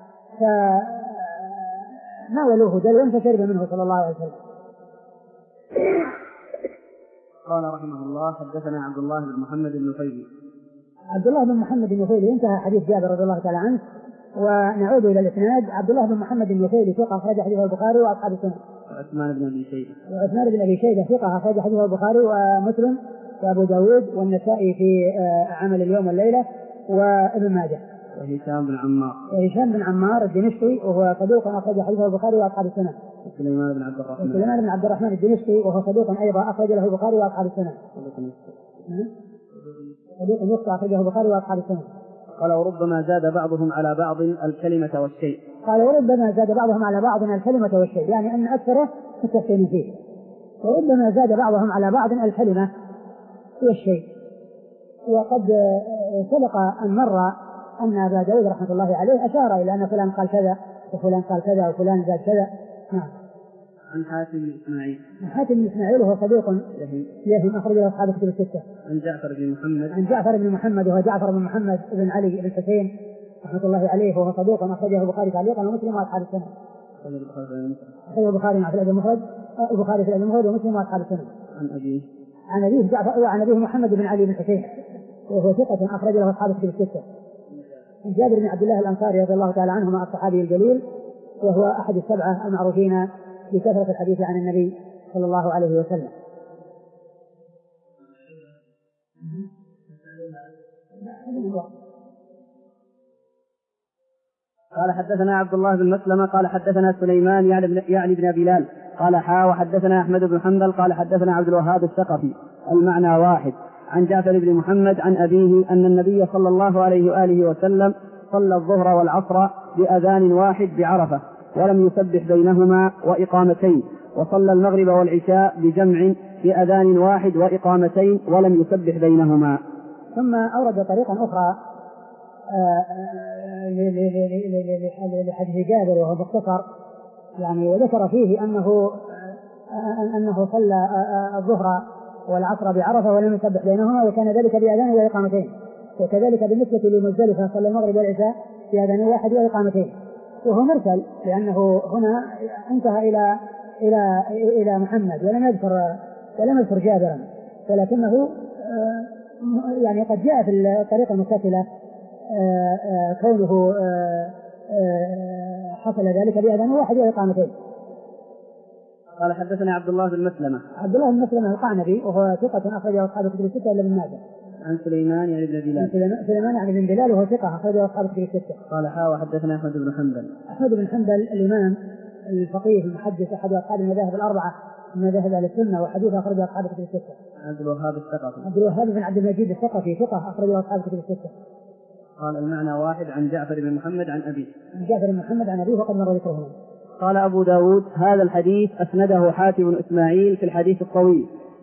فناولوه دلوا فشرب منه صلى الله عليه وسلم. قال رحمه الله: حدثنا عبد الله بن محمد النفيلي. عبد الله بن محمد النفيلي انتهى حديث جابر رضي الله تعالى عنه. ونعود إلى الإسناد. عبد الله بن محمد النفيلي ثقة أخرج حديثه البخاري وأصحاب السنن. وعثمان بن أبي شيبة. وعثمان بن أبي شيبة ثقة أخرج حديثه البخاري ومسلم وأبو داود والنسائي في عمل اليوم والليلة وابن ماجه. وهشام بن عمار. وهشام بن عمار الدمشقي وهو صدوق أخرج حديثه البخاري وأصحاب السنن. وسليمان بن عبد الرحمن. وسليمان بن عبد الرحمن الدمشقي وهو صدوق أيضا أخرج له البخاري وأصحاب السنن. صدوق يسقى أخرجه البخاري وأصحاب السنن. قال: وربما زاد بعضهم على بعض الكلمة والشيء. قال: وربما زاد بعضهم على بعض الكلمة والشيء، يعني أن أكثره متفقين فيه. وربما زاد بعضهم على بعض الكلمة والشيء. وقد سبق أن مر أن أبا داود رحمة الله عليه أشار إلى أن فلان قال كذا وفلان قال كذا وفلان زاد كذا. نعم. عن حاتم بن إسماعيل. عن حاتم بن إسماعيل وهو صدوق يهم أخرج له أصحاب الكتب الستة. عن جعفر بن محمد. عن جعفر بن محمد وهو جعفر بن محمد بن علي بن حسين رحمة الله عليه وهو صدوق أخرجه البخاري تعليقا ومسلم وأصحاب السنة. أخرجه البخاري مع في المفرد، البخاري في المفرد ومسلم وأصحاب السنة. عن أبيه. عن أبيه جعفر وعن أبيه محمد بن علي بن حسين وهو ثقة أخرج له أصحاب الكتب الستة. عن جابر بن عبد الله الأنصاري رضي الله تعالى عنهما الصحابي الجليل وهو أحد السبعة المعروفين بكثرة الحديث عن النبي صلى الله عليه وسلم. قال: حدثنا عبد الله بن مسلمة قال حدثنا سليمان يعني بن بلال قال: حا وحدثنا أحمد بن حنبل قال حدثنا عبد الوهاب الثقفي المعنى واحد عن جعفر بن محمد عن أبيه أن النبي صلى الله عليه وآله وسلم صلى الظهر والعصر بأذان واحد بعرفة ولم يسبح بينهما وإقامتين، وصلى المغرب والعشاء بجمع بأذان واحد وإقامتين ولم يسبح بينهما. ثم أورد طريقا أخرى لحديث جابر وهو مختصر يعني، وذكر فيه أنه أنه صلى الظهر والعصر بعرفة ولم يسبح بينهما وكان ذلك بأذان وإقامتين، وكذلك بالنسبة لمزدلفة صلى المغرب والعشاء بأذان واحد وإقامتين، وهو مرسل لأنه هنا انتهى إلى إلى إلى محمد ولم يذكر ولم يذكر جابرا، ولكنه يعني قد جاء في الطريقة المتصلة كونه حصل ذلك بأذان واحد وإقامتين. قال: حدثنا عبد الله بن مسلمة. عبد الله بن مسلمة القعنبي وهو ثقة أخرجه أصحاب الكتب الستة إلا ابن ماجه. عن سليمان يعني بن بلال. سليمان يعني بن بلال وهو ثقة أخرجه أصحاب الكتب الستة. قال: حا وحدثنا أحمد بن حنبل. أحمد بن حنبل الإمام الفقيه المحدث أحد أصحاب المذاهب الأربعة من مذاهب أهل السنة وحديث أخرجه أصحاب الكتب الستة. عبد الوهاب الثقفي. عبد الوهاب بن عبد المجيد الثقفي ثقة أخرجه أصحاب الكتب الستة. قال: المعنى واحد عن جعفر بن محمد عن أبيه. عن جعفر بن محمد عن أبيه وقد مر ذكرهما. قال أبو داود: هذا الحديث أسنده حاتم بن إسماعيل في الحديث الطويل،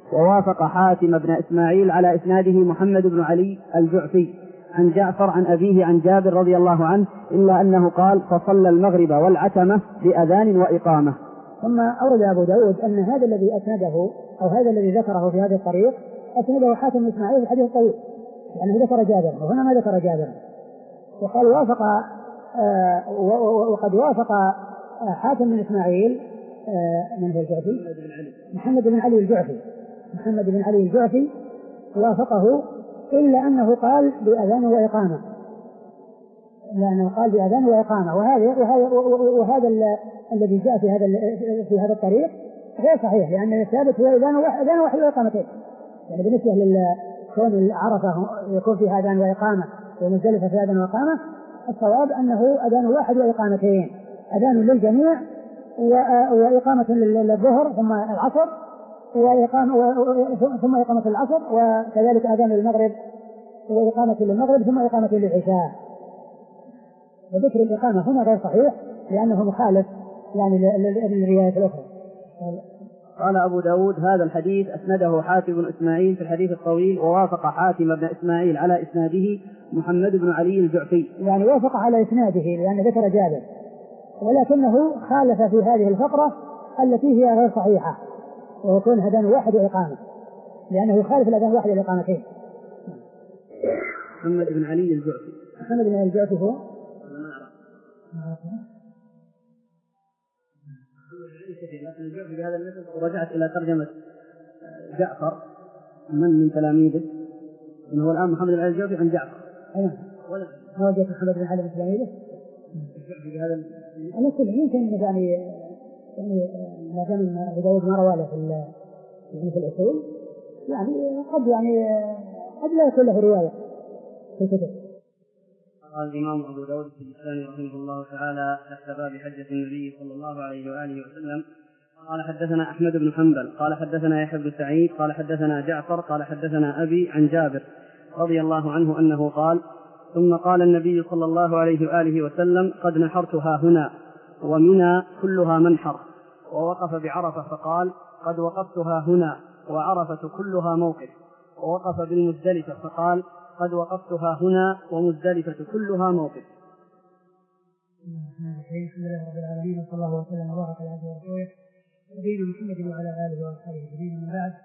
ووافق حاتم بن إسماعيل على إسناده محمد بن علي الجعفي عن جعفر عن أبيه عن جابر رضي الله عنه، إلا أنه قال فصلى المغرب والعتمة بأذان وإقامة. ثم أورد أبو داود أن هذا الذي أسنده أو هذا الذي ذكره في هذه الطريق أسنده حاتم بن إسماعيل في الحديث الطويل، يعني ذكر جابر وهنا ما ذكر جابر، وقال وافق آه وقد وافق آه حاتم بن إسماعيل آه من هو الجعفي؟ محمد بن علي الجعفي محمد بن علي الجعفي وافقه، إلا أنه قال بأذان وإقامة، لأنه قال بأذان وإقامة، وهذا وهذا, وهذا الذي جاء في هذا في هذا الطريق غير صحيح، لأن الثابت هو أذان أذان واحد وإقامتين. يعني بالنسبة لكون عرفة يكون في أذان وإقامة ومزدلفة في أذان وإقامة، الصواب أنه أذان واحد وإقامتين، أذان للجميع وإقامة للظهر ثم العصر وإقامة ثم إقامة العصر، وكذلك أذان للمغرب وإقامة للمغرب ثم إقامة للعشاء. وذكر الإقامة هنا غير صحيح لأنه مخالف يعني للرواية الأخرى. قال أبو داود هذا الحديث أسنده حاتم بن إسماعيل في الحديث الطويل، ووافق حاتم بن إسماعيل على إسناده محمد بن علي الجعفي، يعني وافق على إسناده لأن ذكر جابر، ولكنه خالف في هذه الفقرة التي هي غير صحيحة ويكون أذان واحد وإقامة، لأنه يخالف الأذان واحد والإقامتين. محمد بن علي الجعفي محمد بن علي الجعفي هو لكن الجعفي بهذا المثل ورجعت إلى ترجمة جعفر من من تلاميذه، إنه هو الآن محمد بن علي الجعفي عن جعفر. أيوة. ما وجدت محمد بن علي بن تلاميذه. الجعفي بهذا أنا كل يمكن يعني يعني ما دام أبو داود ما رواه في في الأصول يعني قد يعني قد لا يكون له رواية في الكتب. قال الإمام أبو داود السجستاني رحمه الله تعالى تحت باب حجة النبي صلى الله عليه وآله وسلم قال حدثنا أحمد بن حنبل قال حدثنا يحيى بن سعيد قال حدثنا جعفر قال حدثنا أبي عن جابر رضي الله عنه أنه قال ثم قال النبي صلى الله عليه وآله وسلم قد نحرتها هنا ومنى كلها منحر، ووقف بعرفة فقال قد وقفتها هنا وعرفة كلها موقف، ووقف بالمزدلفة فقال قد وقفتها هنا ومزدلفة كلها موقف. الحمد لله رب العالمين وصلى الله وسلم وبارك على عبده ورسوله نبينا محمد وعلى آله وأصحابه أجمعين. من بعد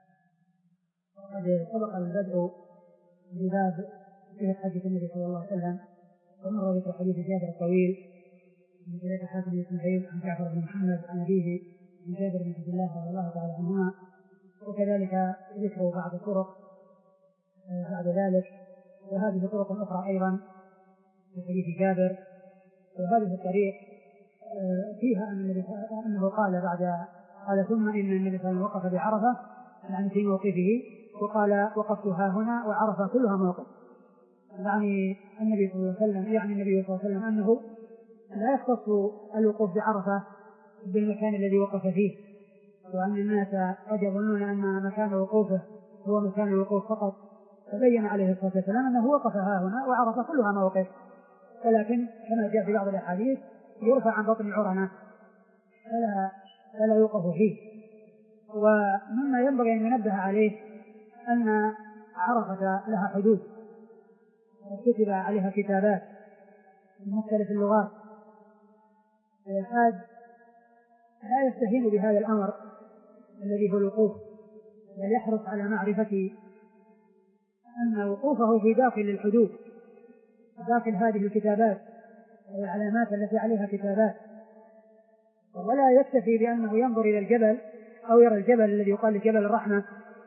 وقد سبق البدء بباب في حديث النبي صلى الله عليه وسلم، ومر ذكر حديث جابر الطويل من طريق حاتم بن إسماعيل عن جعفر بن محمد عن أبيه عن جابر بن عبد الله رضي الله تعالى عنهما، وكذلك ذكر بعض الطرق بعد ذلك، وهذه طرق أخرى أيضا في حديث جابر. وهذه الطريق فيها أنه قال بعد قال ثم إن النبي صلى الله عليه وسلم وقف بعرفة يعني في موقفه وقال وقفتها هنا وعرفة كلها موقف، يعني النبي صلى الله عليه وسلم يعني النبي صلى الله عليه وسلم أنه لا يختص الوقوف بعرفة بالمكان الذي وقف فيه، وأن الناس قد يظنون أن مكان وقوفه هو مكان الوقوف فقط، فبين عليه الصلاة والسلام أنه وقف ها هنا وعرفة كلها موقف، ولكن كما جاء في بعض الأحاديث يرفع عن بطن عرنة فلا, فلا يوقف فيه. ومما ينبغي أن ينبه عليه أن عرفة لها حدود وكتب عليها كتابات من مختلف اللغات، والحاج لا يستهين بهذا الأمر الذي هو الوقوف، بل يحرص على معرفة أن وقوفه في داخل الحدود داخل هذه الكتابات والعلامات التي عليها كتابات، ولا يكتفي بأنه ينظر إلى الجبل أو يرى الجبل الذي يقال لجبل الرحمة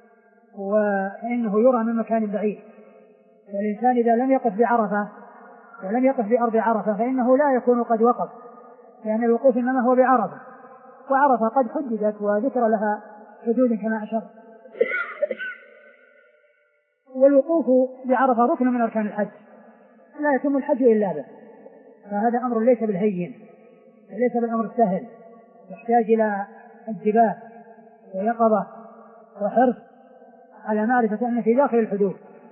وإنه يرى من مكان بعيد. والإنسان إذا لم يقف بعرفة ولم يقف بأرض عرفة فإنه لا يكون قد وقف، لأن الوقوف إنما هو بعرفة، وعرفة قد حددت وذكر لها حدود كما أشرت. والوقوف بعرفة ركن من أركان الحج، لا يتم الحج إلا به، فهذا أمر ليس بالهين وليس بالأمر السهل، يحتاج إلى انتباه ويقظة وحرص على معرفة أن في داخل الحدود،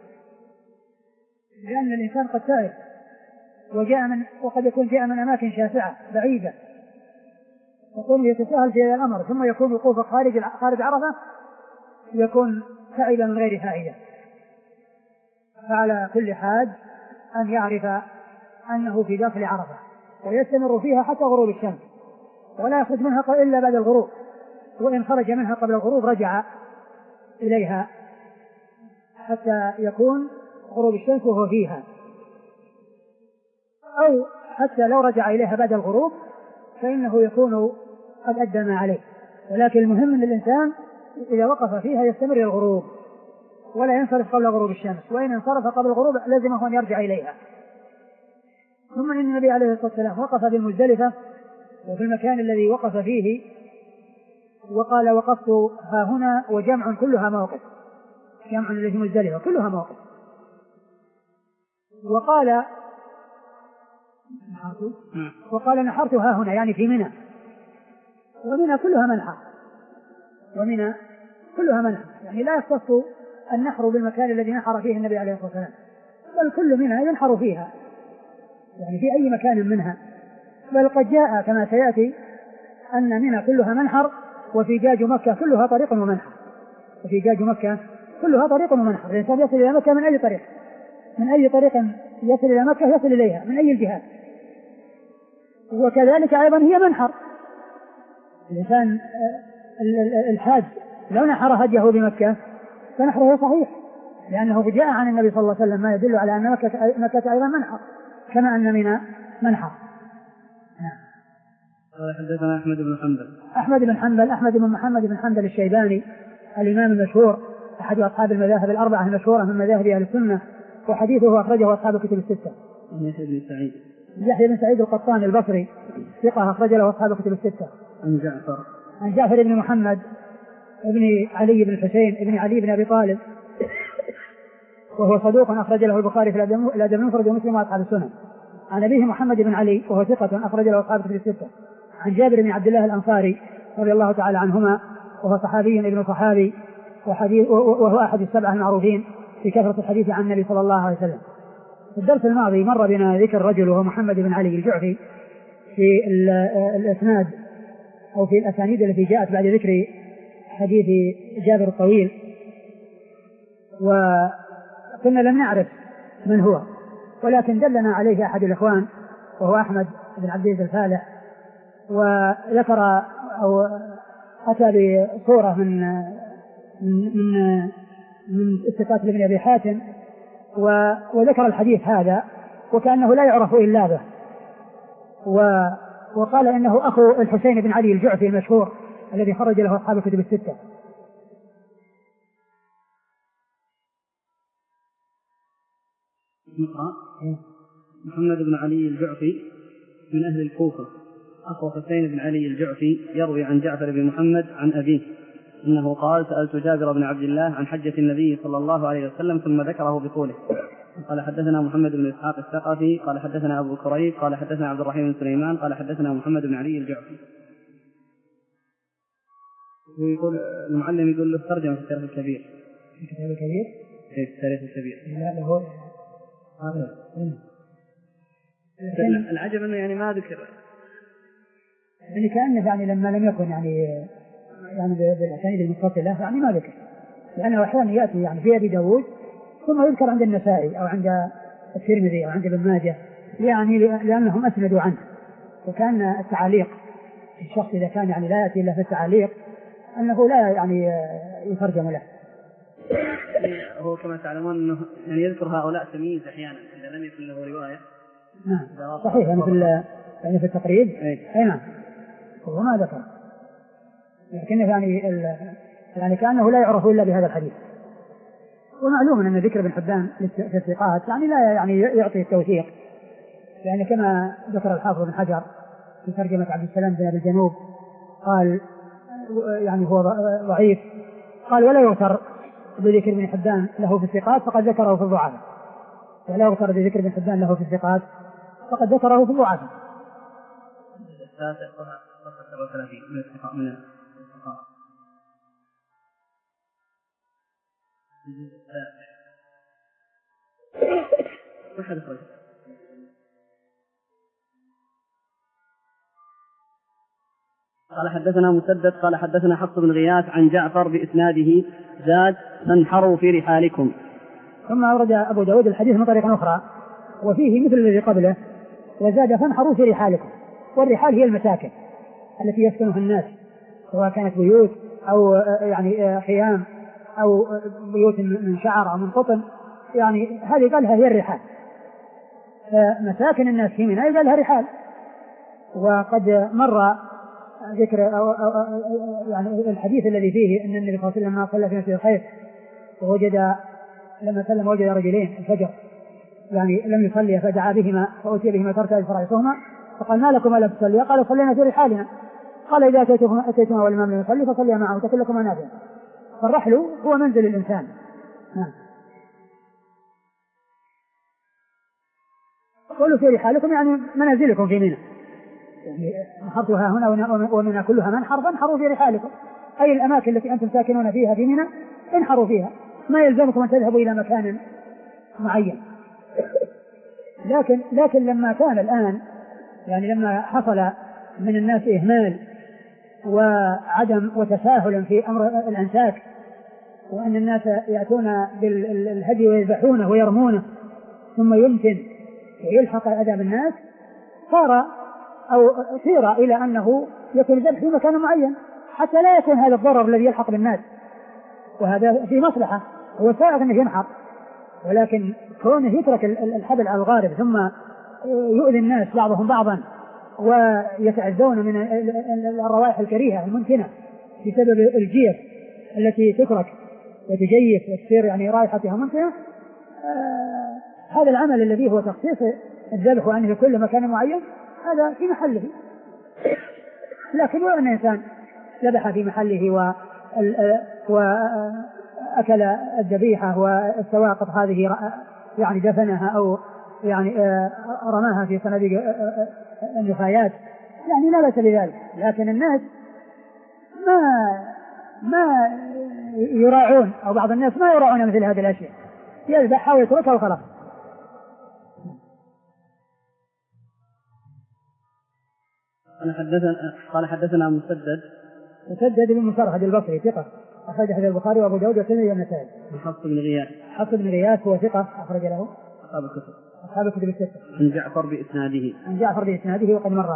لأن الإنسان قد سائر وجاء من وقد يكون جاء من أماكن شاسعة بعيدة، يكون يتساهل في هذا الأمر ثم يكون وقوفه خارج خارج عرفة، يكون تعب من غير فائدة. فعلى كل حاج أن يعرف أنه في داخل عرفة ويستمر فيها حتى غروب الشمس، ولا يخرج منها إلا بعد الغروب، وإن خرج منها قبل الغروب رجع إليها حتى يكون غروب الشمس وهو فيها، أو حتى لو رجع إليها بعد الغروب فإنه يكون قد أدى ما عليه. ولكن المهم أن الإنسان إذا وقف فيها يستمر الغروب ولا ينصرف قبل غروب الشمس، وإن انصرف قبل الغروب لازمه أن يرجع إليها. ثم إن النبي عليه الصلاة والسلام وقف بالمزدلفة وفي المكان الذي وقف فيه وقال وقفت ها هنا، وجمع كلها موقف، جمع الذي في مزدلفة كلها موقف. وقال وقال نحرت ها هنا يعني في منى، ومنى كلها منحر، ومنى كلها منحر، يعني لا يختص النحر بالمكان الذي نحر فيه النبي عليه الصلاة والسلام، بل كل منى ينحر فيها يعني في أي مكان منها. بل قد جاء كما سيأتي أن منى كلها منحر، وفي جاج مكة كلها طريق ومنحر، وفي جاج مكة كلها طريق ومنحر. الإنسان يصل إلى مكة من أي طريق، من أي طريق يصل إلى مكة يصل إليها من أي الجهات. وكذلك أيضا هي منحر. الإنسان الحاج لو نحر هديه بمكة فنحره صحيح، لأنه جاء عن النبي صلى الله عليه وسلم ما يدل على أن مكة, مكة أيضا منحر كما أن منى منحر. قال حدثنا أحمد بن حنبل أحمد بن حنبل أحمد بن محمد بن حنبل الشيباني الإمام المشهور أحد أصحاب المذاهب الأربعة المشهورة من مذاهب أهل السنة، وحديثه أخرجه أصحاب الكتب الستة. يحيى بن سعيد يحيى بن سعيد القطان البصري ثقة أخرج له أصحاب الكتب الستة. عن جعفر عن جعفر بن محمد ابن علي بن الحسين ابن علي بن أبي طالب، وهو صدوق أخرج له البخاري في الأدب المفرد ومسلم وأصحاب السنن. عن أبيه محمد بن علي وهو ثقة أخرج له أصحاب الكتب الستة. عن جابر بن عبد الله الأنصاري رضي الله تعالى عنهما، وهو صحابي ابن صحابي وهو أحد السبعة المعروفين في كثرة الحديث عن النبي صلى الله عليه وسلم. في الدرس الماضي مر بنا ذكر رجل وهو محمد بن علي الجعفي في الإسناد أو في الأسانيد التي جاءت بعد ذكر حديث جابر الطويل، وكنا لم نعرف من هو، ولكن دلنا عليه أحد الإخوان وهو أحمد بن عبد العزيز الفالح، وذكر أو أتى بصورة من من من استقاط ابن أبي حاتم، وذكر الحديث هذا وكأنه لا يعرف إلا به، وقال إنه أخو الحسين بن علي الجعفي المشهور الذي خرج له أصحاب الكتب الستة. نقرأ. محمد بن علي الجعفي من أهل الكوفة، أخو حسين بن علي الجعفي، يروي عن جعفر بن محمد عن أبيه إنه قال سألت جابر بن عبد الله عن حجة النبي صلى الله عليه وسلم ثم ذكره بطوله. قال حدثنا محمد بن إسحاق الثقفي قال حدثنا أبو كريب قال حدثنا عبد الرحيم بن سليمان قال حدثنا محمد بن علي الجعفي. ويقول المعلم يقول له ترجمة في التاريخ الكبير. في الكتاب الكبير؟ في التاريخ الكبير. لا له هذا. العجب أنه يعني ما ذكر. يعني كأنه يعني لما لم يكن يعني يعني بالأسانيد المتصلة يعني ما ذكر، لأنه أحيانا يأتي يعني في أبي داود ثم يذكر عند النسائي أو عند الترمذي أو عند ابن ماجه، يعني لأنهم أسندوا عنه. وكان التعاليق الشخص إذا كان يعني لا يأتي إلا في التعاليق أنه لا يعني يترجم له. هو كما تعلمون أنه يعني يذكر هؤلاء تمييز أحيانا إذا لم يكن له رواية. نعم صحيح، يعني في يعني في التقريب أي نعم هو ما ذكر، لكن يعني يعني كأنه لا يعرف إلا بهذا الحديث. ومعلوم أن ذكر ابن حبان في الثقات يعني لا يعني يعطي التوثيق، يعني كما ذكر الحافظ بن حجر في ترجمة عبد السلام بن أبي الجنوب قال يعني هو ضعيف، قال ولا يغتر بذكر ابن حبان له في الثقات فقد ذكره في الضعفاء، ولا يغتر بذكر ابن حبان له في الثقات فقد ذكره في الضعفاء. من الثقات من الثقات واحد أخرج. قال حدثنا مسدد قال حدثنا حفص بن غياث عن جعفر بإسناده زاد فانحروا في رحالكم. ثم أورد أبو داود الحديث من طريق أخرى وفيه مثل الذي قبله وزاد فانحروا في رحالكم. والرحال هي المساكن التي يسكنها الناس سواء كانت بيوت أو يعني خيام أو بيوت من شعر أو من قطن، يعني هذه قالها هي الرحال. فمساكن الناس في منى قال لها رحال. وقد مر ذكر أو أو يعني الحديث الذي فيه أن النبي صلى الله عليه وسلم صلى في مسجد الخيف ووجد لما سلم وجد رجلين الفجر يعني لم يصلي فدعا بهما فأتي بهما ترتعد فرائصهما فقال ما لكم ألا تصليا؟ قالوا صلينا في رحالنا. قال إذا أتيتما والإمام لم يصلي فصليا معه تكن لكما نافعا. فالرحل هو منزل الإنسان. نعم. قولوا في رحالكم يعني منازلكم في منى، يعني نحرتها هنا ومنى كلها منحر فانحروا في رحالكم، أي الأماكن التي أنتم ساكنون فيها في منى انحروا فيها، ما يلزمكم أن تذهبوا إلى مكان معين. لكن لكن لما كان الآن يعني لما حصل من الناس إهمال وعدم وتساهل في أمر الأنساك وأن الناس يأتون بالهدي ويذبحونه ويرمونه ثم يمكن ويلحق أدب الناس صار أو صير إلى أنه يكون الذبح في مكان معين حتى لا يكون هذا الضرر الذي يلحق بالناس، وهذا في مصلحة. هو سائغ أنه ينحر ولكن كونه يترك الحبل على الغارب ثم يؤذي الناس بعضهم بعضا ويتعزون من الروائح الكريهة المنتنة بسبب الجيف التي تترك وتجيف وتصير يعني رائحتها منتنة. آه هذا العمل الذي هو تخصيص الذبح وأنه في كل مكان معين هذا في محله، لكن لو أن الإنسان ذبح في محله و وأكل الذبيحة والسواقط هذه يعني دفنها أو يعني رماها في صناديق النفايات يعني لا بأس بذلك. لكن الناس ما ما يراعون أو بعض الناس ما يراعون مثل هذه الأشياء، يذبحها ويتركها وخلاص. قال حدثنا قال حدثنا مسدد مسدد بن مسرهد البصري ثقة أخرج حديث البخاري وأبو داود والترمذي والنسائي. حفص بن غياث حفص بن غياث هو ثقة أخرج له أصحاب الكتب أصحاب الكتب الستة. عن جعفر بإسناده عن جعفر بإسناده وقد مر.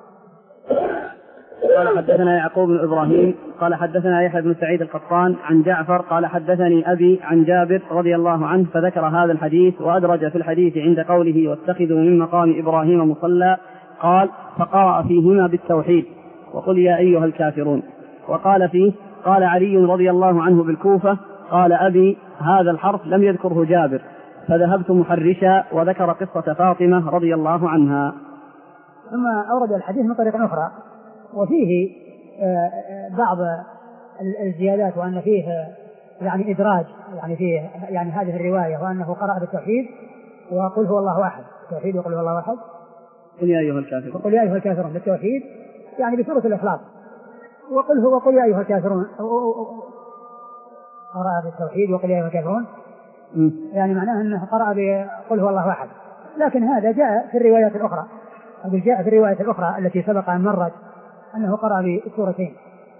قال حدثنا يعقوب بن إبراهيم قال حدثنا يحيى بن سعيد القطان عن جعفر قال حدثني أبي عن جابر رضي الله عنه فذكر هذا الحديث وأدرج في الحديث عند قوله واتخذوا من مقام إبراهيم مصلى قال فقرأ فيهما بالتوحيد وقل يا أيها الكافرون. وقال فيه قال علي رضي الله عنه بالكوفة قال أبي هذا الحرف لم يذكره جابر فذهبت محرشا وذكر قصة فاطمة رضي الله عنها. ثم أورد الحديث من طريق أخرى وفيه بعض الزيادات وأن فيه يعني إدراج يعني فيه يعني هذه الرواية وأنه قرأ بالتوحيد وقل هو الله أحد التوحيد وقل هو الله أحد قل يا أيها الكافرون وقل يا أيها الكافرون بالتوحيد يعني بسورة الإخلاص وقل هو وقل يا أيها الكافرون قرأ بالتوحيد وقل يا أيها الكافرون يعني معناه أنه قرأ بقل هو الله أحد. لكن هذا جاء في الروايات الأخرى أو جاء في الرواية الأخرى التي سبق أن مرت أنه قرأ بسورتين.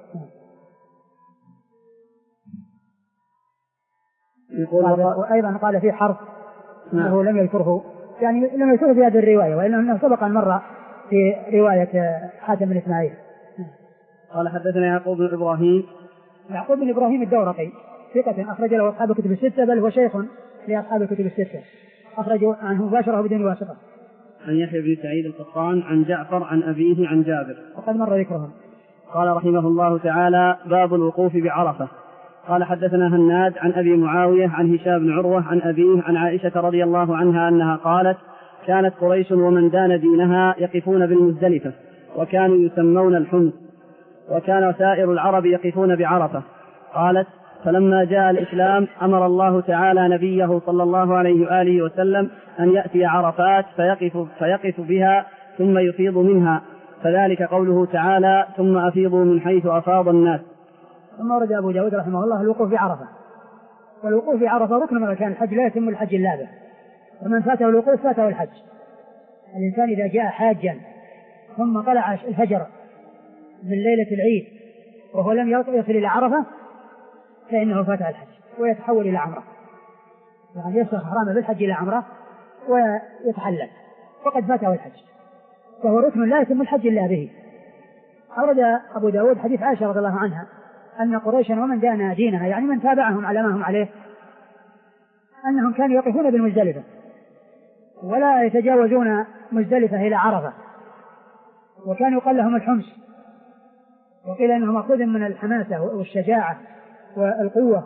وأيضا قال في حرف أنه لم يذكره يعني لم يذكره في هذه الرواية وإنه سبق أن مر في رواية حاتم بن إسماعيل. قال حدثنا يعقوب بن إبراهيم يعقوب بن إبراهيم الدورقي ثقة أخرج له أصحاب الكتب الستة بل هو شيخ لأصحاب الكتب الستة أخرجوا عنه مباشرة بدون واسطة. عن يحيى بن سعيد القطان عن جعفر عن أبيه عن جابر وقد مر ذكرهم. قال رحمه الله تعالى باب الوقوف بعرفة. قال حدثنا هناد عن أبي معاوية عن هشام بن عروة عن أبيه عن عائشة رضي الله عنها أنها قالت كانت قريش ومن دان دينها يقفون بالمزدلفة وكانوا يسمون الحمص وكان سائر العرب يقفون بعرفة. قالت فلما جاء الإسلام أمر الله تعالى نبيه صلى الله عليه وآله وسلم أن يأتي عرفات فيقف, فيقف بها ثم يفيض منها فذلك قوله تعالى ثم أفيضوا من حيث أفاض الناس. ثم ورد أبو داود رحمه الله الوقوف بعرفة. والوقوف بعرفة ركن من أركان الحج لا يتم الحج إلا به ومن فاته الوقوف فاته الحج. الإنسان إذا جاء حاجا ثم طلع الفجر من ليلة العيد وهو لم يصل إلى عرفة فإنه فات الحج ويتحول إلى عمرة، يعني يصل إحرامه بالحج إلى عمرة ويتحلل فقد فاته الحج، فهو ركن لا يتم الحج إلا به. أورد أبو داود حديث عائشة رضي الله عنها أن قريشا ومن دان دينها يعني من تابعهم على ما هم عليه أنهم كانوا يقفون بالمزدلفة ولا يتجاوزون مزدلفة إلى عرفة، وكانوا يقال لهم الحمص، وقيل أنه مأخوذ من الحماسة والشجاعة والقوة،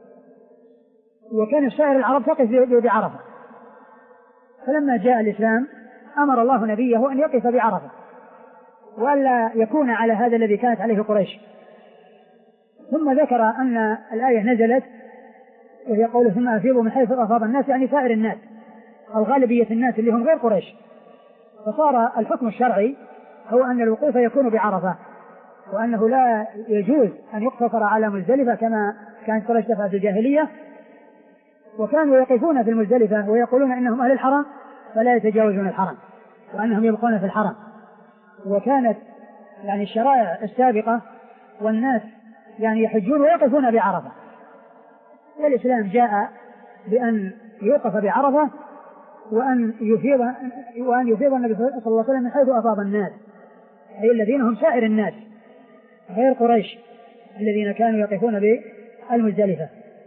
وكان سائر العرب تقف بعرفة. فلما جاء الإسلام أمر الله نبيه أن يقف بعرفة وألا يكون على هذا الذي كانت عليه قريش. ثم ذكر أن الآية نزلت وهي قوله ثم أفيضوا من حيث أفاض الناس، يعني سائر الناس أو غالبية الناس اللي هم غير قريش. فصار الحكم الشرعي هو أن الوقوف يكون بعرفة، وأنه لا يجوز أن يقتصر على مزدلفة كما كانت قريش تفعل في الجاهلية، وكانوا يقفون في المزدلفة ويقولون إنهم أهل الحرم فلا يتجاوزون الحرم وأنهم يبقون في الحرم. وكانت يعني الشرائع السابقة والناس يعني يحجون ويقفون بعرفة، والإسلام جاء بأن يوقف بعرفة وأن يفيض وأن يفيض النبي صلى الله عليه وسلم من حيث أفاض الناس، أي الذين هم سائر الناس غير قريش الذين كانوا يقفون بالمزدلفة.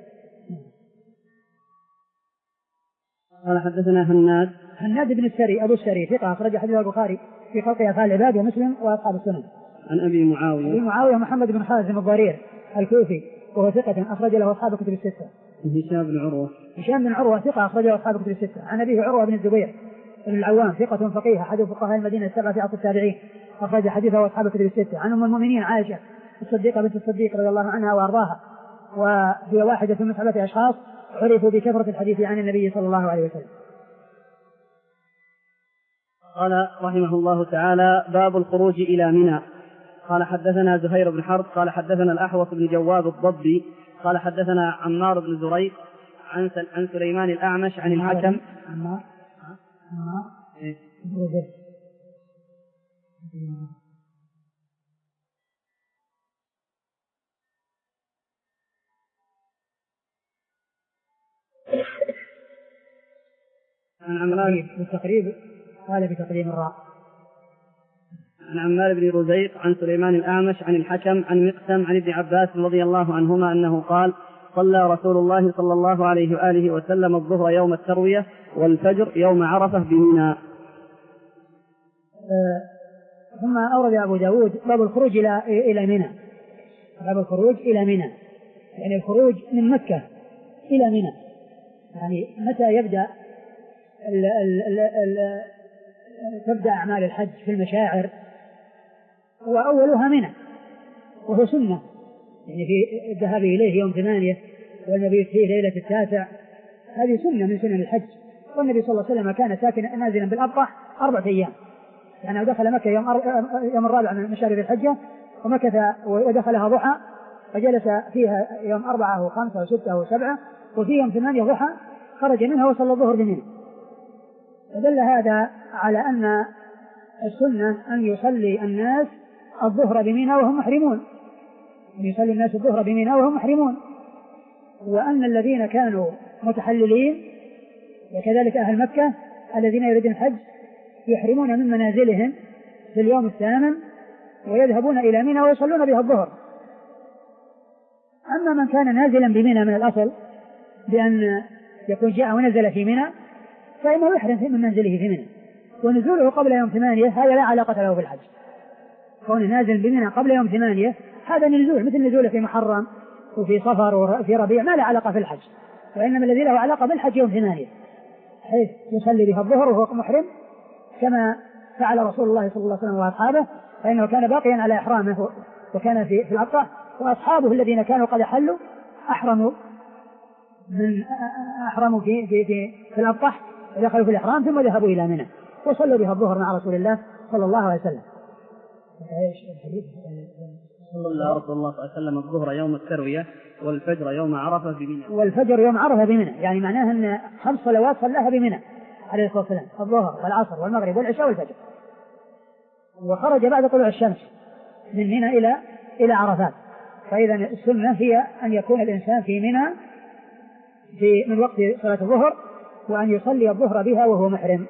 قال حدثنا هناد هناد بن السري أبو السري ثقة أخرج حديث البخاري في خلق أفعال العباد ومسلم وأصحاب السنن. عن أبي معاوية أبي معاوية محمد بن خازم الضرير الكوفي وهو ثقة أخرج له أصحاب الكتب الستة. هشام بن عروة هشام بن عروة ثقة أخرج له أصحاب الكتب الستة. عن أبيه عروة بن الزبير بن العوام ثقة فقيه أحد فقهاء المدينة السبعة في عصر التابعين أخرج حديثه أصحاب الكتب الستة. عن أم المؤمنين عائشة الصديقة بنت الصديق رضي الله عنها وأرضاها، وهي واحدة من سبعة أشخاص عرفوا بكثرة الحديث عن النبي صلى الله عليه وسلم. قال رحمه الله تعالى: باب الخروج إلى منى. قال حدثنا زهير بن حرب قال حدثنا الأحوص بن جواب الضبي قال حدثنا عمار بن زريق عن عن سليمان الأعمش عن الحكم عمار عمار عن عمار بالتقريب قال بتقديم الراء. عن عمار بن رزيق عن سليمان الأعمش عن الحكم عن مقسم عن ابن عباس رضي الله عنهما أنه قال: صلى رسول الله صلى الله عليه وآله وسلم الظهر يوم التروية والفجر يوم عرفة بمنى. أه ثم أورد أبو داود باب الخروج إلى إلى منى. باب الخروج إلى منى يعني الخروج من مكة إلى منى، يعني متى يبدأ ال ال ال ال تبدأ أعمال الحج في المشاعر، وأولها منى وهو سنة، يعني في الذهاب إليه يوم ثمانية والمبيت فيه ليلة التاسع، هذه سنة من سنن الحج. والنبي صلى الله عليه وسلم كان ساكنا نازلا بالأبطح أربعة أيام، يعني دخل مكة يوم, يوم الرابع من مشارف الحجة ومكث ودخلها ضحى فجلس فيها يوم أربعة وخمسة وستة وسبعة، وفي يوم ثمانية ضحى خرج منها وصلى الظهر بمنى. فدل هذا على أن السنة أن يصلي الناس الظهر بمنى وهم محرمون، أن يصلي الناس الظهر بمنى وهم محرمون، وأن الذين كانوا متحللين وكذلك أهل مكة الذين يريدون الحج يحرمون من منازلهم في اليوم الثامن ويذهبون إلى منى ويصلون بها الظهر. أما من كان نازلا بمنى من الأصل بأن يكون جاء ونزل في منى فإنه يحرم من منزله في منى، ونزوله قبل يوم ثمانية هذا لا علاقة له بالحج. كون نازل بمنى قبل يوم ثمانية هذا نزول مثل نزوله في محرم وفي صفر وفي ربيع، ما له علاقة في الحج، وإنما الذي له علاقة بالحج يوم ثمانية حيث يصلي بها الظهر وهو محرم كما فعل رسول الله صلى الله عليه وسلم وأصحابه، فإنه كان باقيا على إحرامه وكان في في الأبطح، وأصحابه الذين كانوا قد حلوا أحرموا من أحرموا في في في, في الأبطح ودخلوا في الإحرام ثم ذهبوا إلى منى وصلوا بها الظهر مع رسول الله صلى الله عليه وسلم. صلى رسول الله صلى الله عليه وسلم الظهر يوم التروية والفجر يوم عرفة بمنى. والفجر يوم عرفة بمنى يعني معناها أن خمس صلوات صلاها بمنى عليه الصلاة والسلام، الظهر والعصر والمغرب والعشاء والفجر، وخرج بعد طلوع الشمس من منى إلى إلى عرفات. فإذا السنة هي أن يكون الإنسان في منى في من وقت صلاة الظهر، وأن يصلي الظهر بها وهو محرم.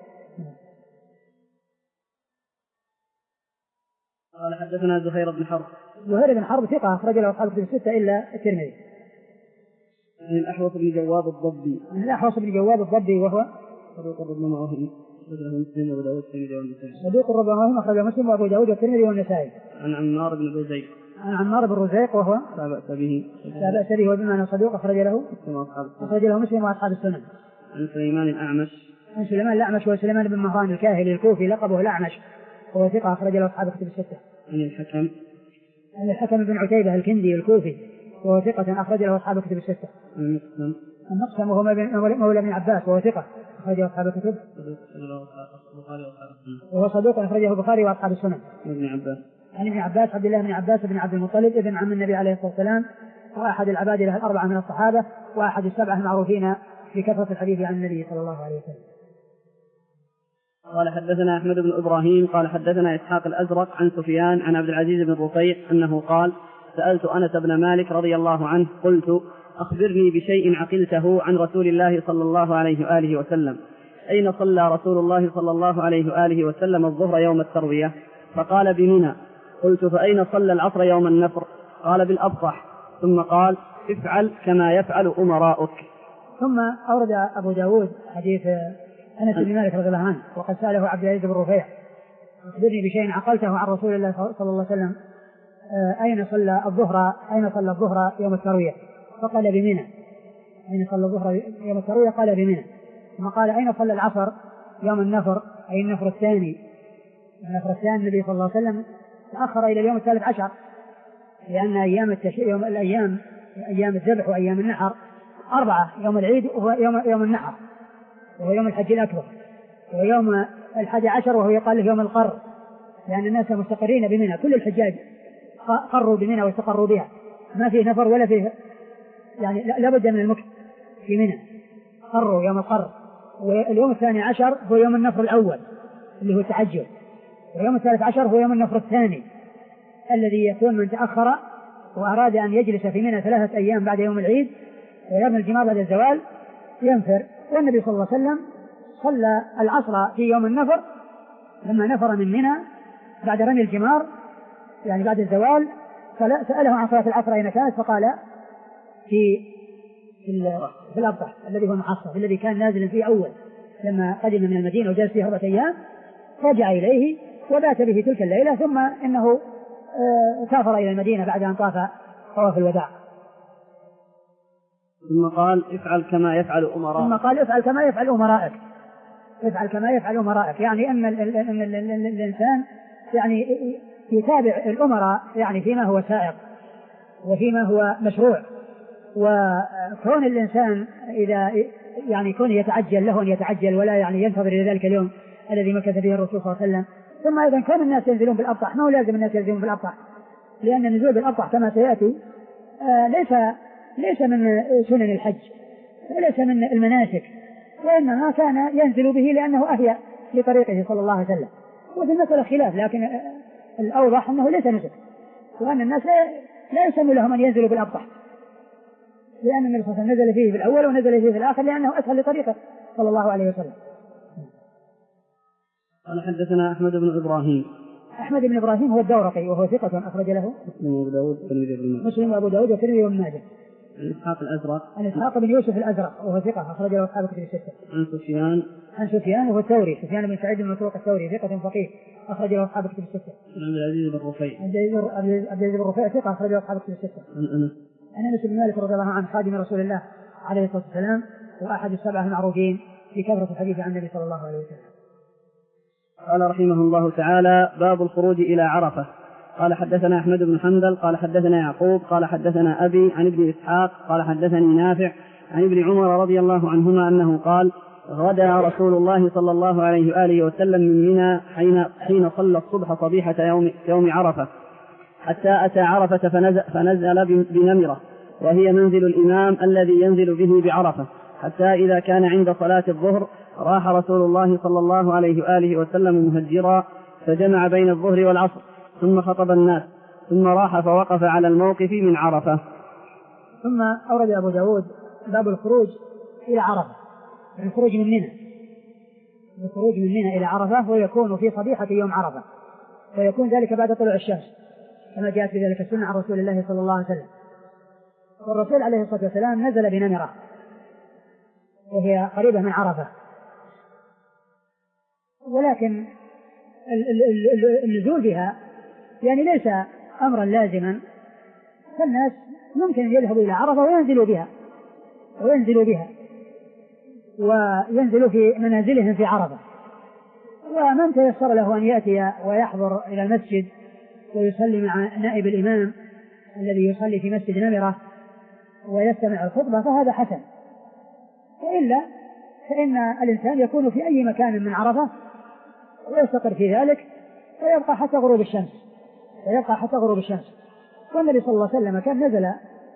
قال حدثنا زهير بن حرب. زهير بن حرب ثقة أخرج له أصحاب الكتب الستة إلا الترمذي. عن الأحوص بن جواب الضبي. عن الأحوص بن جواب الضبي وهو صدوق ربما وهم أخرجه مسلم وأبو داود والترمذي والنسائي. صدوق ربما وهم أخرجه مسلم وأبو داود والترمذي والنسائي. عن عمار بن رزيق. عن عمار بن رزيق وهو لا بأس به. لا بأس به وبمعنى صدوق أخرج له أخرج له مسلم وأصحاب السنن. عن سليمان الأعمش. عن سليمان الأعمش وسليمان بن مهران الكاهلي الكوفي لقبه الأعمش وهو ثقة أخرج له أصحاب الكتب الستة. عن الحكم. عن الحكم بن عتيبة الكندي الكوفي وهو ثقة أخرج له أصحاب الكتب الستة. عن المقسم. المقسم وهو مولى بن عباس وهو ثقة أخرجه أصحاب الكتب. وهو صدوق أخرجه البخاري وأصحاب السنن. ابن عباس. عن ابن عباس عبد الله بن عباس بن عبد المطلب ابن عم النبي عليه الصلاة والسلام، وأحد العباد له الأربعة من الصحابة، وأحد السبعة المعروفين بكثرة الحديث عن النبي صلى الله عليه وسلم. قال حدثنا أحمد بن إبراهيم قال حدثنا إسحاق الأزرق عن سفيان عن عبد العزيز بن رفيع أنه قال: سألت أنس بن مالك رضي الله عنه قلت: أخبرني بشيء عقلته عن رسول الله صلى الله عليه وآله وسلم، أين صلى رسول الله صلى الله عليه وآله وسلم الظهر يوم التروية؟ فقال: بمنى. قلت: فأين صلى العصر يوم النفر؟ قال: بالأبطح. ثم قال: افعل كما يفعل أمراؤك. ثم أورد أبو داود حديث أنس بن مالك رضي الله عنه وقد سأله عبد العزيز بن رفيع: أخبرني بشيء عقلته عن رسول الله صلى الله عليه وسلم، أين صلى الظهر أين صلى الظهر يوم التروية؟ فقال: بمنى. أين صلى الظهر يوم التروية؟ قال: بمنى. ثم قال: أين صلى العصر يوم النفر؟ أي النفر الثاني. النفر الثاني النبي صلى الله عليه وسلم تأخر إلى اليوم الثالث عشر، لأن أيام التش... يوم الأيام أيام الذبح وأيام النحر أربعة: يوم العيد وهو يوم يوم النحر وهو يوم الحج الأكبر، ويوم الحادي عشر وهو يقال له يوم القر، لأن الناس مستقرين بمنى، كل الحجاج قروا بمنى واستقروا بها، ما فيه نفر ولا فيه يعني لا بد من المكث في منى، قروا يوم القر. واليوم الثاني عشر هو يوم النفر الأول اللي هو التعجل، ويوم الثالث عشر هو يوم النفر الثاني الذي يكون من تأخر وأراد أن يجلس في منى ثلاثة أيام بعد يوم العيد ويرمي الجمار بعد الزوال ينفر. والنبي صلى الله عليه وسلم صلى العصر في يوم النفر لما نفر من منى بعد رمي الجمار يعني بعد الزوال، سأله عن صلاة العصر أين كانت؟ فقال: في في الأبطح الذي هو المحصر الذي كان نازلا فيه أول لما قدم من المدينة وجلس فيه أربعة أيام، رجع إليه وبات به تلك الليلة، ثم إنه سافر إلى المدينة بعد أن طاف طواف الوداع. ثم قال: افعل كما يفعل أمراءك. ثم قال: افعل كما يفعل أمراءك. افعل كما يفعل أمراءك يعني أن الإنسان يعني يتابع الأمراء يعني فيما هو سائق وفيما هو مشروع، وكون الإنسان إذا يعني يكون يتعجل له أن يتعجل ولا يعني ينتظر إلى ذلك اليوم الذي مكث فيه الرسول صلى الله عليه وسلم. ثم أيضا كان الناس ينزلون بالأبطح، ما هو لازم الناس ينزلون بالأبطح، لأن النزول بالأبطح كما سيأتي آه ليس ليس من سنن الحج وليس من المناسك، وإنما كان ينزل به لأنه أهيأ لطريقه صلى الله عليه وسلم. وفي المسألة خلاف، لكن الأوضح أنه ليس نسك، وأن الناس لا يسمى لهم أن ينزلوا بالأبطح، لأن النبي صلى الله عليه وسلم نزل فيه في الأول ونزل فيه في الآخر لأنه أسهل لطريقه صلى الله عليه وسلم. قال حدثنا أحمد بن إبراهيم. أحمد بن إبراهيم هو الدورقي وهو ثقة أخرج له مسلم وأبو داود والترمذي وابن ماجه. مسلم وأبو داود والترمذي وابن ماجه. عن إسحاق الأزرق. عن إسحاق بن يوسف الأزرق وهو ثقة أخرج له أصحاب الكتب الستة. عن سفيان. عن سفيان وهو الثوري، سفيان بن سعيد بن مسروق الثوري ثقة فقيه أخرج له أصحاب الكتب الستة. عن عبد العزيز بن رفيع. عبد العزيز بن رفيع ثقة أخرج له أصحاب الكتب الستة. عن أنس. عن أنس بن مالك رضي الله عنه خادم رسول الله عليه الصلاة والسلام، وأحد السبعة المعروفين بكثرة الحديث عن النبي صلى الله عليه وسلم. قال رحمه الله تعالى: باب الخروج إلى عرفة. قال حدثنا أحمد بن حنبل قال حدثنا يعقوب قال حدثنا أبي عن ابن إسحاق قال حدثني نافع عن ابن عمر رضي الله عنهما أنه قال: غدا رسول الله صلى الله عليه وآله وسلم من منى حين, حين صلى الصبح صبيحة يوم, يوم عرفة، حتى أتى عرفة فنزل, فنزل بنمرة، وهي منزل الإمام الذي ينزل به بعرفة، حتى إذا كان عند صلاة الظهر راح رسول الله صلى الله عليه وآله وسلم مهجرا، فجمع بين الظهر والعصر، ثم خطب الناس ثم راح فوقف على الموقف من عرفة. ثم أورد أبو داود باب الخروج إلى عرفة، الخروج من منى، الخروج من منى إلى عرفة، ويكون في صبيحة يوم عرفة، ويكون ذلك بعد طلوع الشمس كما جاءت في ذلك السنة عن رسول الله صلى الله عليه وسلم. والرسول عليه الصلاة والسلام نزل بنمرة وهي قريبة من عرفة، ولكن النزول بها يعني ليس أمرا لازما، فالناس ممكن أن يذهبوا إلى عرفة وينزلوا بها وينزلوا بها وينزلوا في منازلهم في عرفة، ومن تيسر له أن يأتي ويحضر إلى المسجد ويصلي مع نائب الإمام الذي يصلي في مسجد نمرة ويستمع الخطبة فهذا حسن، وإلا فإن الإنسان يكون في أي مكان من عرفة ويستقر في ذلك ويبقى حتى غروب الشمس ويبقى حتى غروب الشمس. والنبي صلى الله عليه وسلم كان نزل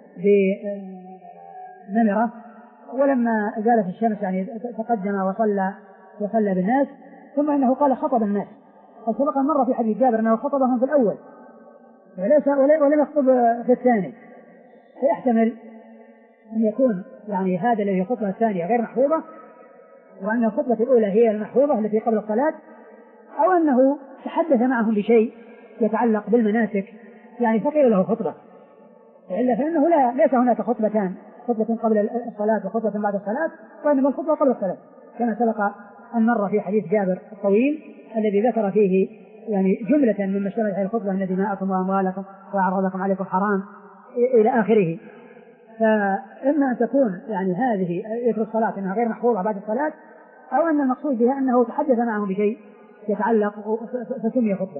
بنمرة، ولما زالت الشمس يعني تقدم وصلى وصلى بالناس، ثم انه قال خطب الناس، وسبق مرة في حديث جابر انه خطبهم في الاول وليس ولم يخطب في الثاني، فيحتمل ان يكون يعني هذا الذي الخطبة الثانية غير محفوظة، وان الخطبة الاولى هي المحفوظة التي قبل الصلاة، او انه تحدث معهم بشيء يتعلق بالمناسك يعني فقيل له خطبة، وإلا فإنه لا ليس هناك خطبتان، خطبة قبل الصلاة وخطبة بعد الصلاة، وإنما الخطبة قبل الصلاة كما سبق أن مر في حديث جابر الطويل الذي ذكر فيه يعني جملة مما اشتملت عليه الخطبة أن دماءكم وأموالكم وأعراضكم عليكم حرام إلى آخره. فإما أن تكون يعني هذه ذكر الصلاة أنها غير محفوظة بعد الصلاة، أو أن المقصود بها أنه تحدث معهم بشيء يتعلق فسمي خطبة.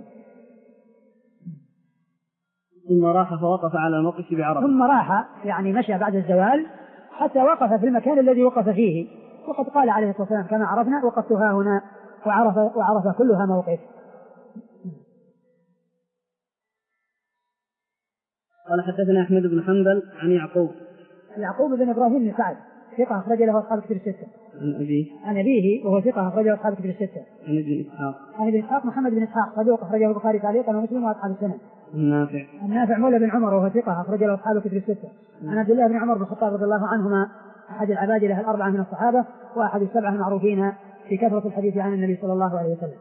ثم راح فوقف على الموقف بعرفة. ثم راح يعني مشى بعد الزوال حتى وقف في المكان الذي وقف فيه، وقد قال عليه الصلاة والسلام كما عرفنا وقفتها هنا وعرف, وعرف كلها موقف. قال حدثنا أحمد بن حنبل عن يعقوب يعقوب بن إبراهيم بن سعد ثقة أخرج له أصحاب الكتب الستة. عن أبيه عن أبيه وهو ثقة أخرج له أصحاب الكتب الستة. عن ابن إسحاق عن ابن إسحاق محمد بن إسحاق صدوق أخرجه البخاري تعليقا ومسلم وأصحاب السنن. النافع النافع مولى بن عمر وهو ثقة أخرج له أصحاب الكتب الستة. عن عبد الله بن عمر بن الخطاب رضي الله عنهما أحد العبادلة الأربعة من الصحابة وأحد السبعة المعروفين في كثرة الحديث عن النبي صلى الله عليه وسلم.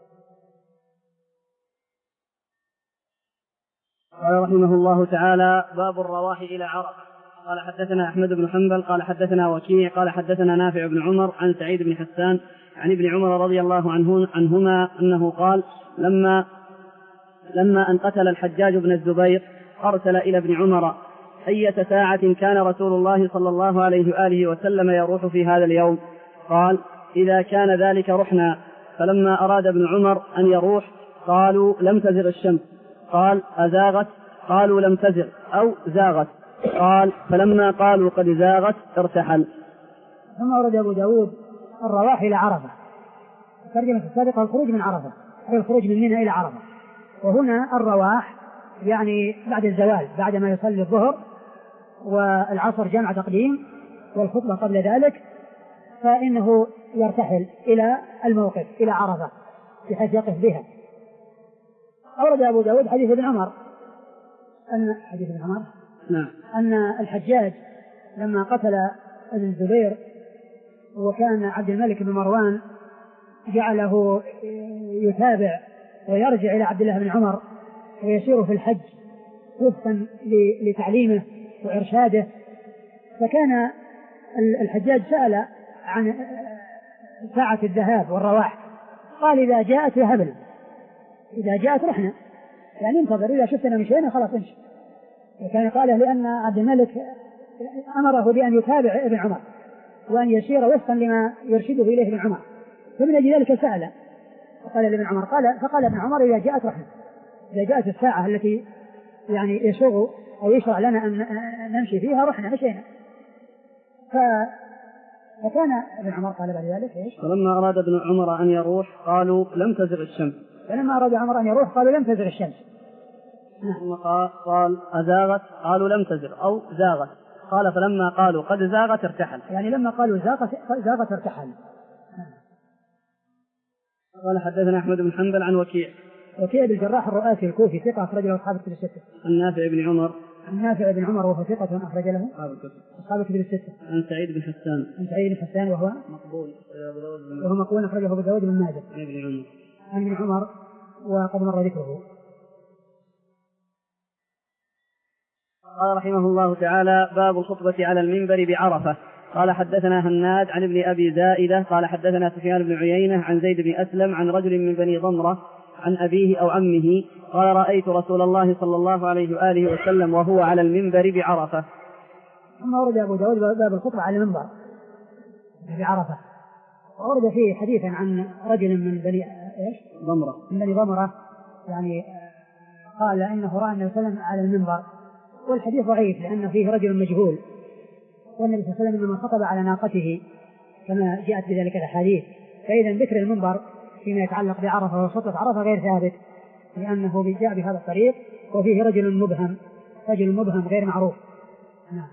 قال رحمه الله تعالى: باب الرواح إلى عرفة. قال حدثنا أحمد بن حنبل قال حدثنا وكيع قال حدثنا نافع بن عمر عن سعيد بن حسان عن ابن عمر رضي الله عنه عنهما أنه قال: لما لما أن قتل الحجاج بن الزبير أرسل إلى ابن عمر: أية ساعة كان رسول الله صلى الله عليه وآله وسلم يروح في هذا اليوم؟ قال: إذا كان ذلك رحنا. فلما أراد ابن عمر أن يروح قالوا: لم تزغ الشمس. قال: أزاغت؟ قالوا: لم تزغ أو زاغت. قال: فلما قالوا قد زاغت ارتحل. ثم أورد أبو داود الرواح إلى عرفة. الترجمة السابقة الخروج من عرفة، أي الخروج من منى إلى عرفة، وهنا الرواح يعني بعد الزوال، بعد ما يصلي الظهر والعصر جمع تقديم والخطبة قبل ذلك، فإنه يرتحل إلى الموقف إلى عرفة بحيث يقف بها. أورد أبو داود حديث ابن عمر أن حديث ابن عمر نعم. أن الحجاج لما قتل ابن الزبير وكان عبد الملك بن مروان جعله يتابع ويرجع إلى عبد الله بن عمر ويسير في الحج وفقا لتعليمه وإرشاده، فكان الحجاج سأل عن ساعة الذهاب والرواح، قال: إذا جاءت يهبل، إذا جاءت رحنا، يعني انتظر، إذا شفتنا مشينا خلاص امشي. وكان قاله لأن عبد الملك أمره بأن يتابع ابن عمر وأن يسير وفقا لما يرشده إليه ابن عمر، فمن أجل ذلك سأل فقال لابن عمر قال فقال ابن عمر: إذا جاءت رحنا، إذا جاءت الساعة التي يعني يسوغ أو يشرع لنا أن نمشي فيها رحنا مشينا. فكان ابن عمر قال بعد ذلك إيش؟ فلما أراد ابن عمر أن يروح قالوا: لم تزغ الشمس. فلما أراد عمر أن يروح قالوا: لم تزغ الشمس. ثم قال: أزاغت؟ قالوا: لم تزغ أو زاغت. قال: فلما قالوا قد زاغت ارتحل. يعني لما قالوا زاغت, زاغت ارتحل. قال حدثنا أحمد بن حنبل عن وكيع وكيع بن الجراح الرؤاسي الكوفي ثقة أخرج له أصحاب الكتب الستة. عن نافع بن عمر عن نافع بن عمر وهو ثقة أخرج له أصحاب الكتب الستة. عن سعيد بن حسان عن سعيد بن حسان وهو مقبول وهو مقبول أخرجه أبو داود بن ماجه. عن ابن عمر عن ابن عمر وقد مر ذكره. قال رحمه الله تعالى: باب الخطبة على المنبر بعرفة. قال حدثنا هناد عن ابن أبي زائدة قال حدثنا سفيان بن عيينة عن زيد بن أسلم عن رجل من بني ضمرة عن أبيه أو عمه قال: رأيت رسول الله صلى الله عليه وآله وسلم وهو على المنبر بعرفة. ثم ورد أبو داود باب الخطبة على المنبر بعرفة، وورد فيه حديثا عن رجل من بني إيش؟ ضمرة من بني ضمرة، يعني قال إنه رأى النبي صلى الله عليه وسلم على المنبر، والحديث ضعيف لأن فيه رجل مجهول، والنبي صلى الله عليه وسلم إنما خطب على ناقته كما جاءت بذلك الأحاديث. فإذا ذكر المنبر فيما يتعلق بعرفة وخطبة عرفة غير ثابت، لأنه جاء بهذا الطريق وفيه رجل مبهم رجل مبهم غير معروف. نعم.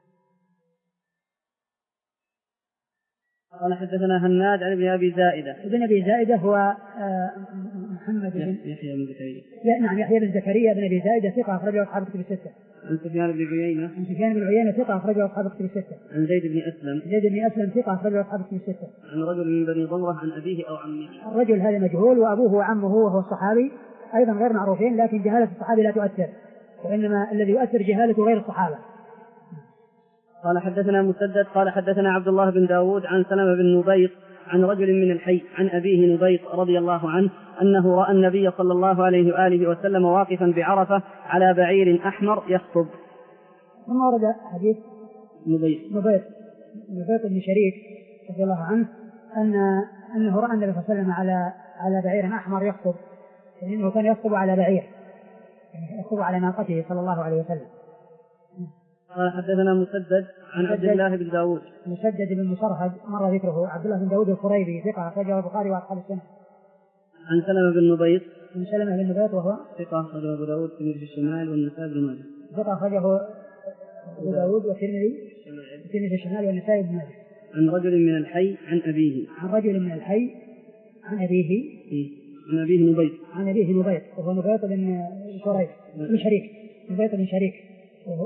قال حدثنا هناد عن ابن أبي زائدة. ابن أبي زائدة هو محمد بن يحيى بن زكريا. نعم يحيى بن زكريا بن أبي زائدة ثقة أخرجه أصحاب الكتب الستة. عن سفيان بن عيينة. عن سفيان بن عيينة ثقة أخرجه أصحاب الكتب الستة. عن زيد بن أسلم. زيد بن أسلم ثقة أخرجه أصحاب الكتب الستة. عن رجل من بني ضمرة عن أبيه أو عمه. الرجل هذا مجهول وأبوه وعمه وهو الصحابي أيضا غير معروفين، لكن جهالة الصحابي لا تؤثر، وإنما الذي يؤثر جهالة غير الصحابة. قال حدثنا مسدد قال حدثنا عبد الله بن داود عن سلمة بن نبيط عن رجل من الحي عن أبيه نبيط رضي الله عنه أنه رأى النبي صلى الله عليه وآله وسلم واقفا بعرفة على بعير أحمر يخطب. ثم ورد حديث نبيط نبيط نبيط بن شريك رضي الله عنه أن أنه رأى النبي صلى الله عليه وسلم على على بعير أحمر يخطب، لأنه كان يخطب على بعير، يعني يخطب على ناقته صلى الله عليه وسلم. قال حدثنا مسدد عن عبد الله بن داود. مسدد بن مصرهد مر ذكره. عبد الله بن داود القريبي ثقة أخرجه البخاري وأصحاب السنة. عن سلمة بن نبيط. عن سلمة بن نبيط وهو ثقة أخرجه أبو داود في الشمال والنسائي بن ماجه. ثقة أخرجه أبو داود والترمذي في الشمال والنسائي بن ماجه. عن رجل من الحي عن أبيه. عن رجل من الحي عن أبيه. عن أبيه نبيط. عن أبيه نبيط وهو نبيط بن شريك بن شريك نبيط بن شريك وهو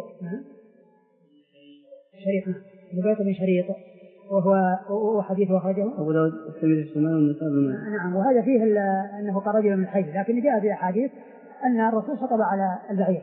شريك نبيط بن شريط وهو حديث أخرجه أبو داود في الشمال والنسائي بن ماجه. نعم. وهذا فيه أنه قال رجل من الحي، لكن جاء في أحاديث أن الرسول خطب على البعير.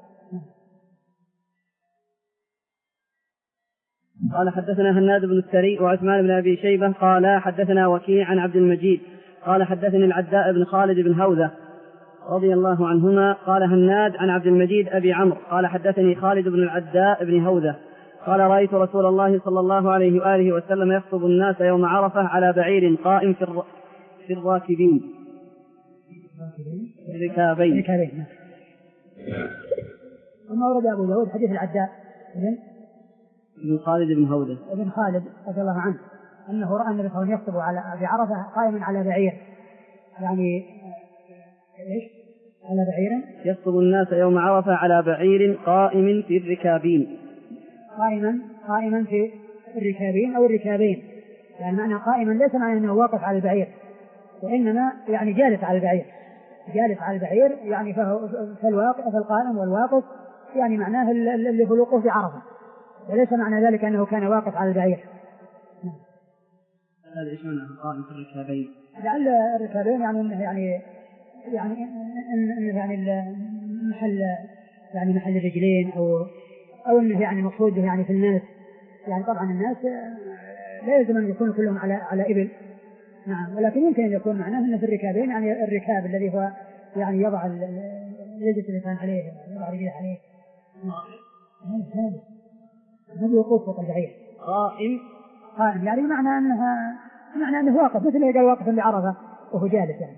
قال حدثنا هناد بن السري وعثمان بن أبي شيبة قال حدثنا وكيع عن عبد المجيد قال حدثني العداء بن خالد بن هوذة رضي الله عنهما قال هناد عن عبد المجيد أبي عمرو قال حدثني خالد بن العداء بن هوذة قال رأيت رسول الله صلى الله عليه وآله وسلم يخطب الناس يوم عرفة على بعير قائم في, الر... في الراكبين الركابين. ثم ورد أبو داود حديث العداء بن خالد بن هوذة ابن خالد رضي الله عنه أنه رأى النبي صلى الله عليه وسلم يخطب على بعرفة قائما على بعير، يعني إيش؟ على بعير يخطب الناس يوم عرفة على بعير قائم في الركابين. قائما قائما في الركابين أو الركابين، يعني معنى قائما ليس معنى أنه واقف على البعير، وإنما يعني جالس على البعير، جالس على البعير يعني فالواقف فالقائم والواقف يعني معناه اللي هو الوقوف في عرفة، وليس معنى ذلك أنه كان واقف على البعير. هذا إيش معنى قائم في الركابين؟ لعل الركابين يعني إنه يعني يعني إنه يعني محل يعني محل الرجلين أو أو إنه يعني مقصود يعني في الناس، يعني طبعا الناس لا يلزم أن يكونوا كلهم على على إبل، نعم، ولكن يمكن أن يكون معناه إنه في الركابين يعني الركاب الذي هو يعني يضع يجلس الإنسان عليه يضع رجله عليه. هذا وقوف فوق البعير. قائم قائم يعني معنى أنها معنى أنه واقف، مثل ما قال واقف بعرفة وهو جالس يعني.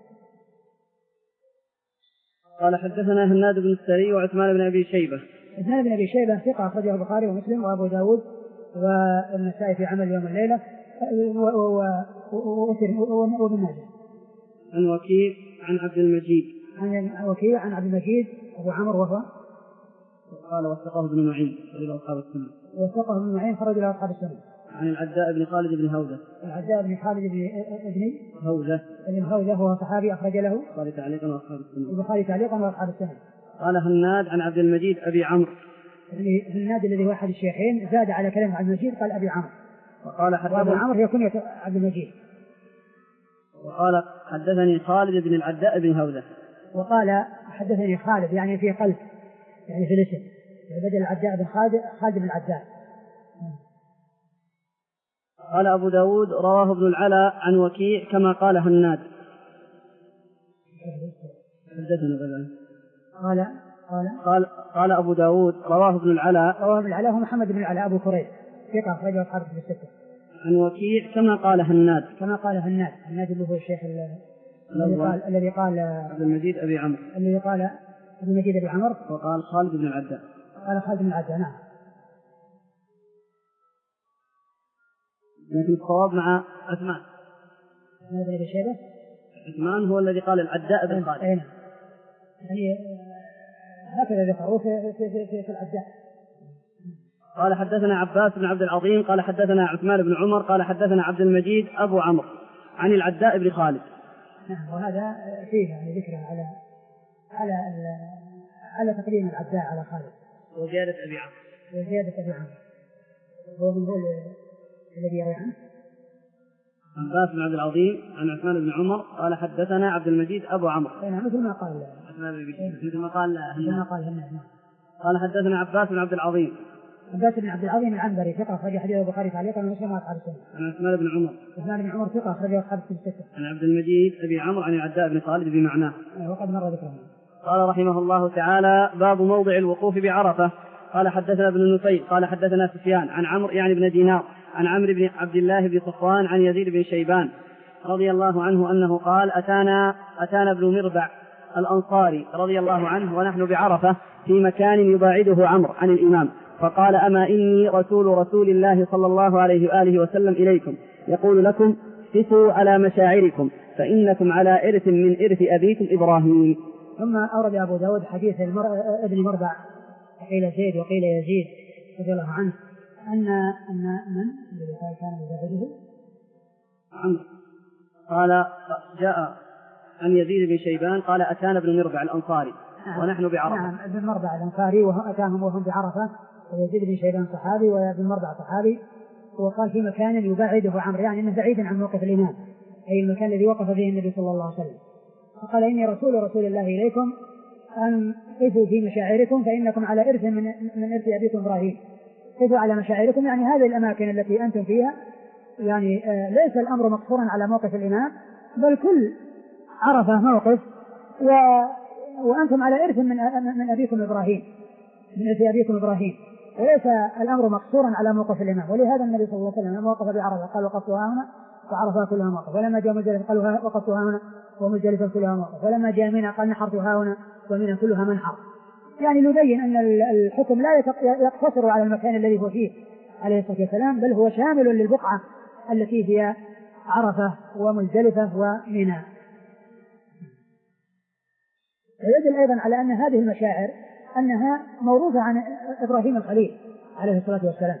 قال حدثنا هناد بن السري وعثمان بن أبي شيبة. عثمان بن أبي شيبة ثقة أخرجه البخاري ومسلم وأبو داود والنسائي في عمل يوم الليلة وابن ماجه. عن وكيع عن عبد المجيد. عن وكيع عن عبد المجيد أبو عمرو وهو قال وثقه ابن معين خرج له أصحاب السنة. وثقه ابن معين خرج له أصحاب السنة. عن العداء بن خالد بن هوزة. العداء بن خالد بن ابن هوزة ابن هوزة هو صحابي أخرج له البخاري تعليقا وأصحاب السنة. البخاري تعليقا وأصحاب السنة. قال هناد عن عبد المجيد أبي عمرو. هناد الذي هو أحد الشيخين زاد على كلمة عبد المجيد قال أبي عمرو. وقال حدثني أبو عمرو هي كنية عبد المجيد. وقال حدثني خالد بن العداء بن هوزة. وقال حدثني خالد يعني في قلب يعني في الاسم بدل العداء بن خالد خالد بن العداء. قال أبو داود رواه ابن العلا عن وكيع كما قال هناد. قال قال قال قال أبو داود رواه ابن العلا رواه ابن العلا هو محمد بن العلا أبو كريب ثقة أخرجه أصحاب الكتب الستة. عن وكيع كما قال هناد كما قال هناد. هناد اللي هو الشيخ الذي قال الذي قال عبد المجيد أبي عمرو الذي قال عبد المجيد أبي عمرو وقال خالد بن العداء. قال خالد بن العداء. نعم. لكن الصواب مع عثمان. هذا الذي شيبه عثمان هو الذي قال العداء بن خالد. أين يعني هكذا ذكروا في في في, في, في العداء. قال حدثنا عباس بن عبد العظيم قال حدثنا عثمان بن عمر قال حدثنا عبد المجيد أبو عمرو عن العداء بن خالد. نعم. وهذا فيه يعني ذكر على على على تقديم العداء على خالد وزيادة أبي عمرو وزيادة أبي عمرو هو من هو الذي يروي عنه عباس بن عبد العظيم عن عثمان بن عمر قال حدثنا عبد المجيد أبو عمرو. نعم مثل ما قال مثل ما قال مثل ما قال هناد. قال حدثنا عباس بن عبد العظيم عباس بن عبد العظيم العنبري ثقة أخرج حديث البخاري تعليقا ومسلم وأصحاب السنة. عن عثمان بن عمر عثمان بن عمر ثقة أخرج أصحاب الستة. عن عبد المجيد أبي عمرو عن العداء بن خالد بمعناه وقد مر ذكره. قال رحمه الله تعالى باب موضع الوقوف بعرفة. قال حدثنا ابن نفيل قال حدثنا سفيان عن عمرو يعني بن دينار عن عمرو بن عبد الله بن صفوان عن يزيد بن شيبان رضي الله عنه أنه قال أتانا أتانا ابن مربع الأنصاري رضي الله عنه ونحن بعرفة في مكان يباعده عمرو عن الإمام فقال أما إني رسول رسول الله صلى الله عليه وآله وسلم إليكم يقول لكم قسوا على مشاعركم فإنكم على إرث من إرث أبيكم إبراهيم. ثم أورد أبو داود حديث المر... ابن مربع قيل زيد وقيل يزيد رضي الله عنه أن أن من الذي قال كان يباعده عمرو قال جاء عن يزيد بن شيبان قال أتانا ابن مربع الأنصاري ونحن بعرفة. نعم ابن مربع الأنصاري وأتاهم وهم بعرفة ويزيد بن شيبان صحابي وابن مربع صحابي وقال في مكان يبعده عمرو يعني أنه بعيد عن موقف الإمام أي المكان الذي وقف فيه النبي صلى الله عليه وسلم. فقال إني رسول رسول الله إليكم أن قفوا في مشاعركم فإنكم على إرث من, من إرث أبيكم إبراهيم. قفوا على مشاعركم يعني هذه الأماكن التي أنتم فيها يعني آه ليس الأمر مقصورا على موقف الإمام بل كل عرفة موقف و وأنتم على إرث من من أبيكم إبراهيم من إرث أبيكم إبراهيم وليس الأمر مقصورا على موقف الإمام. ولهذا النبي صلى الله عليه وسلم وقف بعرفة قال وقفتها هنا وعرفها كلها موقف ولما جاء مزدلفة قال وقفتها هنا ومزدلفة كلها موقف ولما جاء منى قال نحرتها هنا ومنى كلها منحر. يعني نبين أن الحكم لا يقتصر على المكان الذي هو فيه عليه الصلاة والسلام بل هو شامل للبقعة التي هي عرفة ومزدلفة ومنى. ويدل أيضا على أن هذه المشاعر أنها موروثة عن إبراهيم الخليل عليه الصلاة والسلام.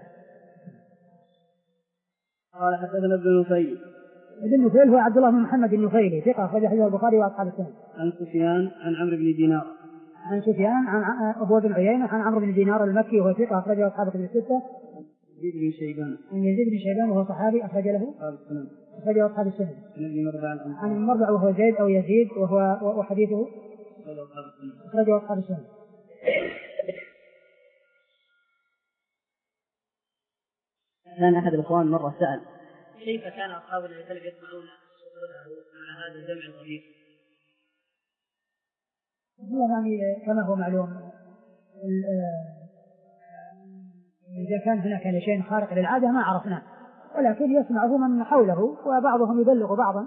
قال حدثنا ابن نفيل ابن نفيل هو عبد الله بن محمد النفيلي ثقة أخرج حديث البخاري وأصحاب السنة. عن سفيان عن عمرو بن دينار عن سفيان عن أبو بن عيينة عن عمرو بن دينار المكي وهو ثقة أخرج أصحاب الكتب الستة. يزيد بن شيبان عن يزيد بن شيبان وهو صحابي أخرج له أخرج أصحاب السنة. عن المربع وهو زيد أو يزيد وهو وحديثه أخرج أصحاب السنة. كان أحد الإخوان مرة سأل كيف كان أصحاب النبي صلى الله عليه وسلم يسمعون على هذا الجمع الغفير؟ يعني كما هو معلوم إذا كان هناك شيء خارق للعادة ما عرفناه ولكن يسمعه من حوله وبعضهم يبلغ بعضا.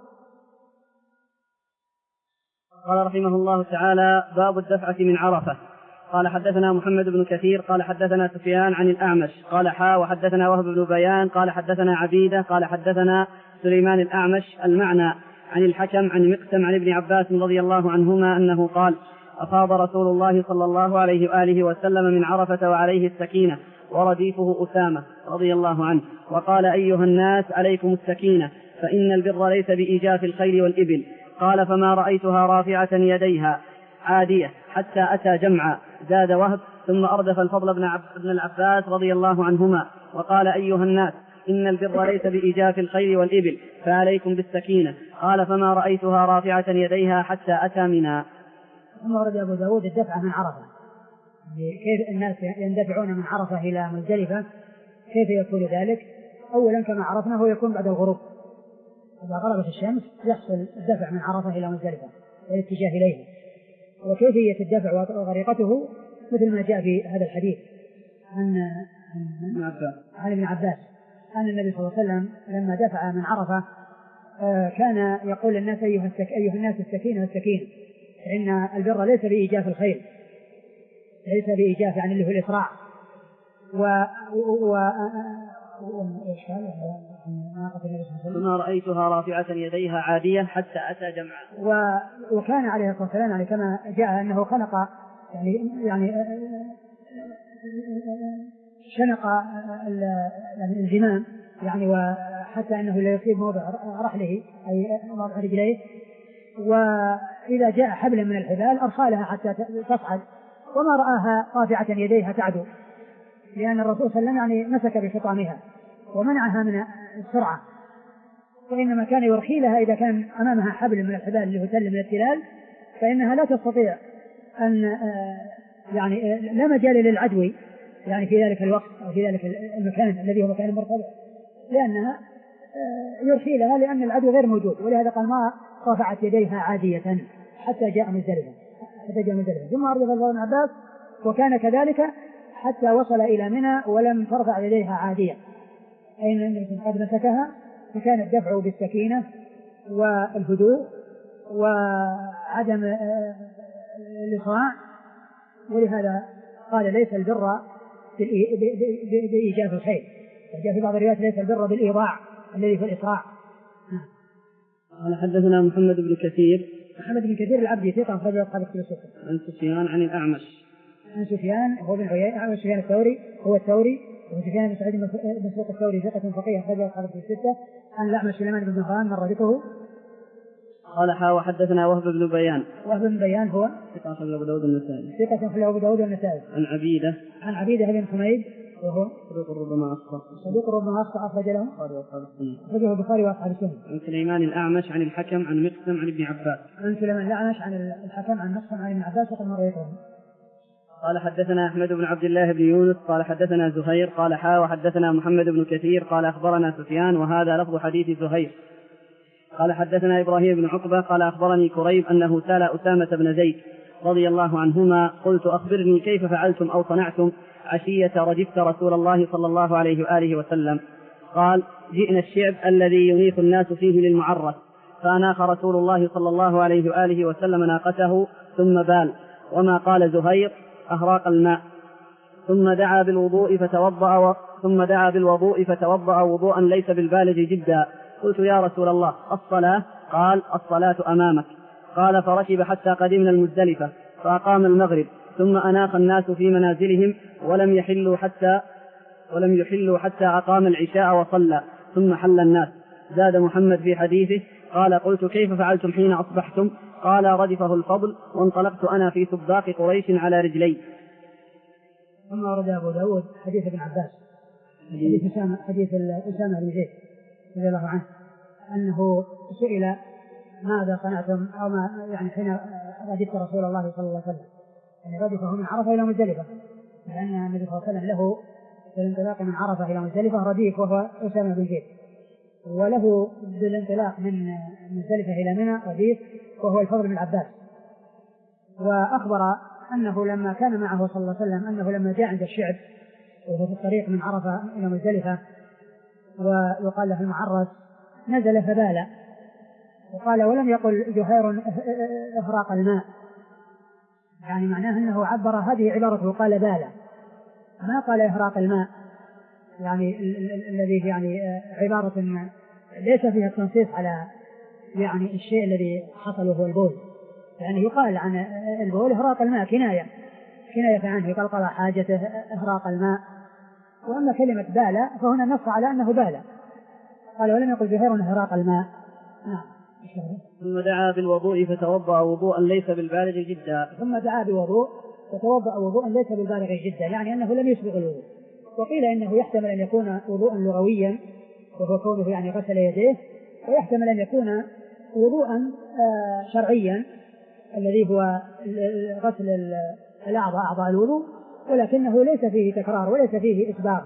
قال رحمه الله تعالى باب الدفعة من عرفة. قال حدثنا محمد بن كثير قال حدثنا سفيان عن الأعمش قال حا وحدثنا وهب بن بيان قال حدثنا عبيدة قال حدثنا سليمان الأعمش المعنى عن الحكم عن مقسم عن ابن عباس رضي الله عنهما أنه قال أفاض رسول الله صلى الله عليه وآله وسلم من عرفة وعليه السكينة ورديفه أسامة رضي الله عنه، وقال أيها الناس عليكم السكينة فإن البر ليس بإيجاف الخيل والإبل. قال فما رأيتها رافعة يديها عادية حتى أتى جمعا. زاد وهب ثم أردف الفضل بن, عب... بن العباس رضي الله عنهما وقال أيها الناس إن البر ليس بإيجاف الخيل والإبل فعليكم بالسكينة. قال فما رأيتها رافعة يديها حتى أتى منها. ثم ورد أبو داود الدفع من عرفة، كيف الناس يندفعون من عرفة إلى مزدلفة، كيف يكون ذلك؟ أولا كما عرفنا هو يكون بعد الغروب، إذا غربت الشمس يحصل الدفع من عرفة إلى مزدلفة والاتجاه إليه. وكيفية الدفع وطريقته مثل ما جاء في هذا الحديث عن عن ابن عباس أن النبي صلى الله عليه وسلم لما دفع من عرفة كان يقول للناس أيها, أيها الناس السكينة السكينة، فإن البر ليس بإيجاف الخيل، ليس بإيجاف يعني اللي هو الإسراع. و, و... ثم رأيتها رافعة يديها عادية حتى أتى جمعا. و... وكان عليه الصلاة والسلام يعني كما جاء أنه خنق يعني يعني شنق يعني الزمام يعني وحتى أنه لا يصيب موضع رحله أي موضع رجليه، وإذا جاء حبل من الحبال أرسلها حتى تصعد وما رآها رافعة يديها تعدو، لأن الرسول صلى الله عليه وسلم يعني مسك بخطامها ومنعها من السرعة، وإنما كان يرخيلها إذا كان أمامها حبل من الحبال اللي هو تل من التلال، فإنها لا تستطيع أن يعني لا مجال للعدو يعني في ذلك الوقت أو في ذلك المكان الذي هو مكان مرتفع، لأنها يرخيلها لأن العدو غير موجود. ولهذا قال ما رفعت يديها عادية حتى جاء مزدلفة حتى جاء مزدلفة. ثم أرضى الله بن عباس وكان كذلك حتى وصل إلى منى ولم ترفع يديها عادية، أي أن قد مسكها، فكان الدفع بالسكينة والهدوء وعدم الإسراع. ولهذا قال ليس البر بإيجاف الخير، وجاء في بعض الروايات ليس البر بالإيضاع الذي في الإسراع. قال حدثنا محمد بن كثير محمد بن كثير العبدي ثقة أخرجه أصحاب الكتب الستة. عن سفيان عن الأعمش عن سفيان هو بن عيينة سفيان الثوري هو الثوري وسفيان بن سعيد بن مسروق الثوري ثقة فقيه أخرجه أصحاب الكتب الستة. عن الأعمش سليمان بن مهران مر ذكره. قال حا وحدثنا وهب بن بيان وهب بن بيان هو ثقة أخرجه أبو داود النسائي ثقة أخرجه أبو داود النسائي. عن عبيدة عن عبيدة بن حميد وهو صدوق ربما أخطأ صدوق ربما أخطأ أخرج له أخرجه البخاري وأصحاب السنة. عن سليمان الأعمش عن الحكم عن مقسم عن ابن عباس. عن سليمان الأعمش عن الحكم عن مقسم عن ابن عباس وقد مر ذكره. قال حدثنا أحمد بن عبد الله بن يونس قال حدثنا زهير قال حا وحدثنا محمد بن كثير قال أخبرنا سفيان وهذا لفظ حديث زهير. قال حدثنا إبراهيم بن عقبة قال أخبرني كريب أنه سأل أسامة بن زيد رضي الله عنهما قلت أخبرني كيف فعلتم أو صنعتم عشية ردفت رسول الله صلى الله عليه وآله وسلم. قال جئنا الشعب الذي ينيخ الناس فيه للمعرس، فأناخ رسول الله صلى الله عليه وآله وسلم ناقته ثم بال، وما قال زهير أهراق الماء، ثم دعا بالوضوء فتوضأ و... ثم دعا بالوضوء فتوضأ وضوءا ليس بالبالغ جدا. قلت يا رسول الله الصلاة؟ قال الصلاة أمامك. قال فركب حتى قدمنا المزدلفة فأقام المغرب، ثم أناخ الناس في منازلهم ولم يحلوا حتى ولم يحلوا حتى أقام العشاء وصلى، ثم حل الناس. زاد محمد في حديثه قال قلت كيف فعلتم حين أصبحتم؟ قال ردفه الفضل وانطلقت أنا في سباق قريش على رجلي. ثم ورد أبو داود حديث ابن عباس حديث أسامة حديث أسامة بن زيد رضي الله عنه أنه سئل ماذا صنعتم أو ما يعني حين ردفت رسول الله صلى الله عليه وسلم، يعني ردفه من عرفة إلى مزدلفة، لأن النبي صلى الله عليه وسلم له بالانطلاق من عرفة إلى مزدلفة رديف وهو أسامة بن زيد، وله بالانطلاق من مزدلفة إلى منى رديف وهو الفضل بن عباس. وأخبر أنه لما كان معه صلى الله عليه وسلم أنه لما جاء عند الشعب وهو في الطريق من عرفة إلى مزدلفة ويقال له المعرس نزل فبال، وقال ولم يقل زهير إهراق الماء، يعني معناه أنه عبر هذه عبارته قال بال، ما قال إهراق الماء، يعني الذي يعني عبارة ليس فيها التنصيص على يعني الشيء الذي حصل وهو البول، يعني يقال عن البول إهراق الماء كناية كناية عنه، يقال قال حاجته إهراق الماء، وأما كلمة بال فهنا نص على أنه بال، قال ولم يقل زهير إهراق الماء. نعم. ثم دعا بالوضوء فتوضأ وضوءا ليس بالبالغ جدا. ثم دعا بوضوء فتوضأ وضوءا ليس بالبالغ جدا، يعني أنه لم يسبغ الوضوء. وقيل إنه يحتمل أن يكون وضوءا لغويا وهو كونه يعني غسل يديه، ويحتمل أن يكون وضوءا شرعيا الذي هو غسل الأعضاء أعضاء الوضوء، ولكنه ليس فيه تكرار وليس فيه إسباغ.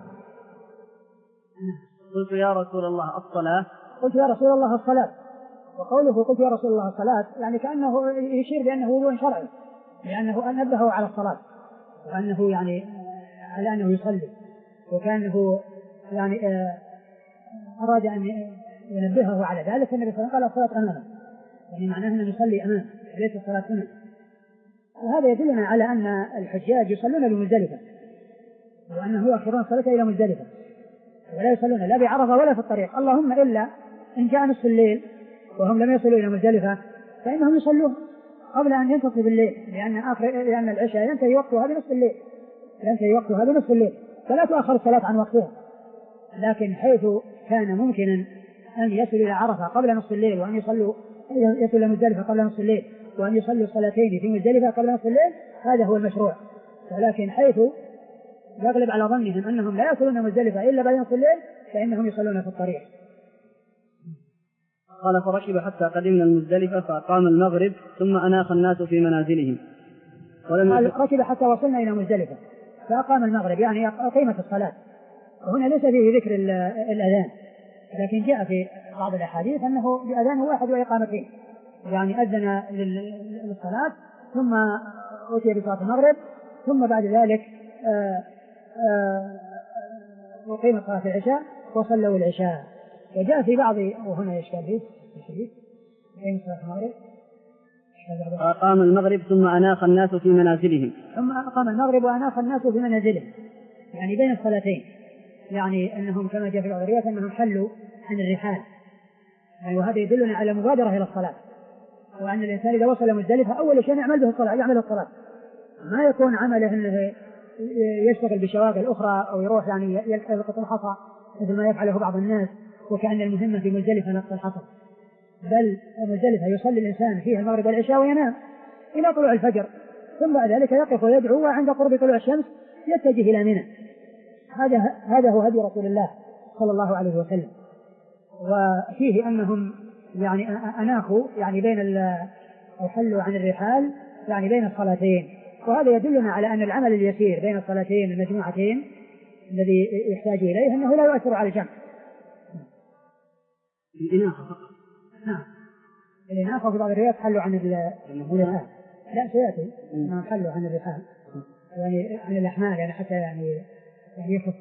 قلت يا رسول الله الصلاة قلت يا رسول الله الصلاة وقوله قلت يا رسول الله الصلاة يعني كأنه يشير بأنه وضوء شرعي، لأنه نبهه على الصلاة وأنه يعني على أنه يصلي، وكأنه يعني أراد أن ينبهه على ذلك. النبي صلى الله عليه وسلم قال الصلاة أمامه، يعني معناه أنه يصلي أمامه ليس الصلاة أمامه. وهذا يدلنا على أن الحجاج يصلون بمزدلفة، وأنه يؤخرون الصلاة إلى مزدلفة ولا يصلون لا بعرفة ولا في الطريق، اللهم إلا إن جاء نصف الليل وهم لم يصلوا إلى مزدلفة فإنهم يصلون قبل أن ينتصف الليل، لأن آخر لأن العشاء ينتهي وقتها بنصف الليل ينتهي وقتها بنصف الليل فلا تؤخر الصلاة عن وقتها. لكن حيث كان ممكنا أن يصل إلى عرفة قبل نصف الليل وأن يصلوا يصل إلى مزدلفة قبل نصف الليل وأن يصلوا الصلاتين في مزدلفة قبل نصف الليل هذا هو المشروع. ولكن حيث يغلب على ظنهم أنهم لا يصلون مزدلفة إلا بعد نصف الليل فإنهم يصلون في الطريق. قال فركب حتى قدمنا المزدلفة فأقام المغرب ثم أناخ الناس في منازلهم. قال ركب حتى وصلنا إلى مزدلفة فأقام المغرب يعني أقيمت الصلاة، وهنا ليس فيه ذكر الأذان، لكن جاء في بعض الأحاديث أنه بأذان واحد وإقامتين، يعني أذن للصلاة ثم أتي بصلاة المغرب ثم بعد ذلك أقيمت صلاة العشاء وصلوا العشاء. وجاء في بعض وهنا يشكال فيه أقيمت صلاة المغرب أقام المغرب ثم أناخ الناس في منازلهم ثم أقام المغرب وأناخ الناس في منازلهم يعني بين الصلاتين، يعني أنهم كما جاء في بعض الروايات أنهم حلوا عن الرحال، يعني وهذا يدلنا على مبادرة إلى الصلاة، وأن الإنسان إذا وصل مزدلفة أول شيء يعمل به الصلاة يعمل الصلاة، ما يكون عمله أنه يشتغل بشواغل أخرى أو يروح يعني يلقط الحصى مثل ما يفعله بعض الناس وكأن المهمة في مزدلفة نقص الحصى، بل مزدلفة يصلي الإنسان فيها المغرب والعشاء وينام إلى طلوع الفجر ثم بعد ذلك يقف ويدعو وعند قرب طلوع الشمس يتجه إلى منى. هذا هذا هو هدي رسول الله صلى الله عليه وسلم. وفيه أنهم يعني أناخوا يعني بين أو حلوا عن الرحال يعني بين الصلاتين، وهذا يدلنا على أن العمل اليسير بين الصلاتين المجموعتين الذي يحتاج إليه أنه لا يؤثر على الجمع. الإناثة فقط. نعم الإناثة في بعض الروايات حلوا عن الرحال، لا سيأتي ما حلوا عن الرحال يعني عن الأحمال يعني حتى يعني يخف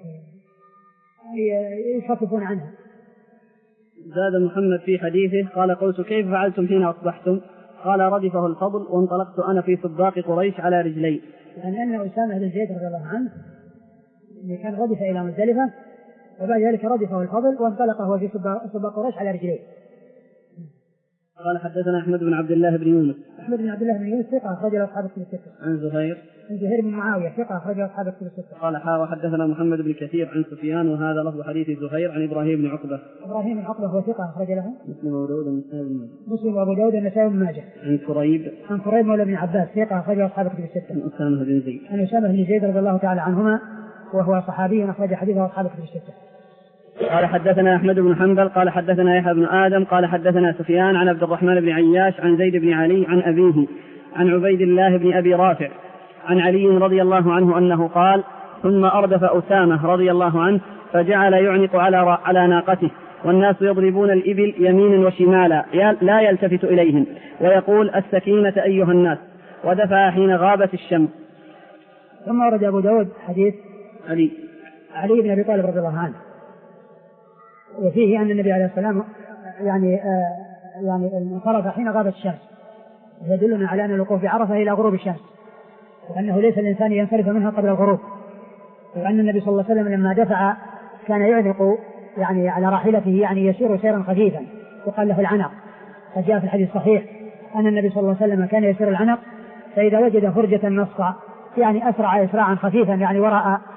يخففون عنها. زاد محمد في حديثه قال قلت كيف فعلتم حين أصبحتم؟ قال ردفه الفضل وانطلقت أنا في سباق قريش على رجلي. يعني أن أسامة بن زيد رضي الله عنه كان ردف إلى مزدلفة وبعد ذلك ردفه الفضل وانطلق هو في سباق قريش على رجليه. قال حدثنا أحمد بن عبد الله بن يونس. أحمد بن عبد الله بن يونس ثقة أخرج له أصحاب الكتب الستة. عن زهير. عن زهير بن معاوية ثقة أخرج له أصحاب الكتب الستة. قال حا وحدثنا محمد بن كثير عن سفيان وهذا لفظ حديث زهير عن إبراهيم بن عقبة. إبراهيم بن عقبة هو ثقة أخرج له مسلم وأبو داود والنسائي بن ماجه. مسلم وأبو داود والنسائي بن ماجه. عن كريب. عن كريب مولى بن عباس ثقة أخرج له أصحاب الكتب الستة. عن أسامة بن زيد. عن أسامة بن زيد رضي الله تعالى عنهما وهو صحابي أخرج حديثه أصحاب الكتب الستة. قال حدثنا أحمد بن حنبل قال حدثنا يحيى بن آدم قال حدثنا سفيان عن عبد الرحمن بن عياش عن زيد بن علي عن أبيه عن عبيد الله بن أبي رافع عن علي رضي الله عنه أنه قال ثم أردف أسامة رضي الله عنه فجعل يعنق على على ناقته والناس يضربون الإبل يمينا وشمالا لا يلتفت إليهم ويقول السكينة أيها الناس ودفع حين غابت الشمس. ثم ورد أبو داود حديث علي علي بن أبي طالب رضي الله عنه وفيه أن النبي عليه السلام يعني آه يعني انصرف حين غابت الشمس، يدلنا على أن الوقوف بعرفة إلى غروب الشمس وأنه ليس الإنسان ينصرف منها قبل الغروب، وأن النبي صلى الله عليه وسلم لما دفع كان يعنق يعني على راحلته يعني يسير سيرا خفيفا وقال له العنق، فجاء في الحديث الصحيح أن النبي صلى الله عليه وسلم كان يسير العنق فإذا وجد فرجة نص يعني أسرع إسراعا خفيفا يعني وراء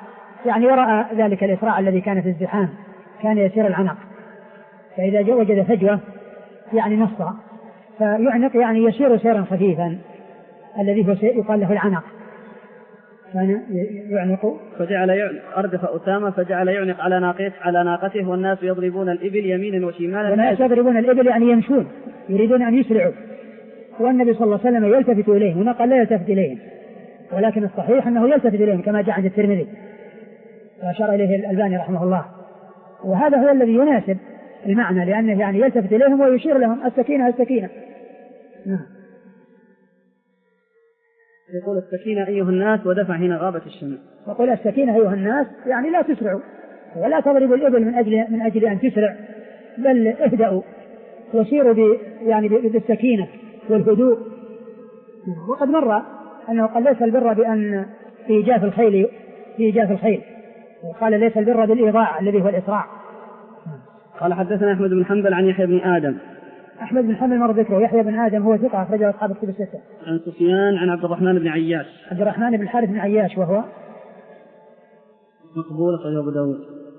يعني وراء ذلك الإسراع الذي كان في الزحام كان يسير العنق، فإذا وجد فجوة يعني نص فيعنق، يعني يسير سيرا خفيفا الذي هو يقال له العنق، كان يعنق. فجعل يعنق أردف أسامة فجعل يعنق على ناقته على ناقته والناس يضربون الإبل يمينا وشمالا. والناس يضربون الإبل يعني يمشون يريدون أن يسرعوا، والنبي صلى الله عليه وسلم يلتفت إليهم، ونقل لا يلتفت إليهم، ولكن الصحيح أنه يلتفت إليهم كما جاء عند الترمذي وأشار إليه الألباني رحمه الله، وهذا هو الذي يناسب المعنى، لأنه يعني يلتفت إليهم ويشير لهم السكينة السكينة. نعم. يقول السكينة أيها الناس ودفع حين غابت الشمس. يقول السكينة أيها الناس يعني لا تسرعوا ولا تضربوا الإبل من أجل من أجل أن تسرع، بل اهدأوا وسيروا ب يعني بالسكينة والهدوء. وقد مر أنه قال ليس البر بأن في إيجاف الخيل في إيجاف الخيل وقال ليس البر بالإيضاع الذي هو الإسراع. قال حدثنا أحمد بن حنبل عن يحيى بن آدم. أحمد بن حنبل مر ذكره. يحيى بن آدم هو ثقة أخرجه أصحاب الكتب الستة. عن سفيان عن عبد الرحمن بن عياش. عبد الرحمن بن الحارث بن عياش وهو مقبول أخرجه أبو داود.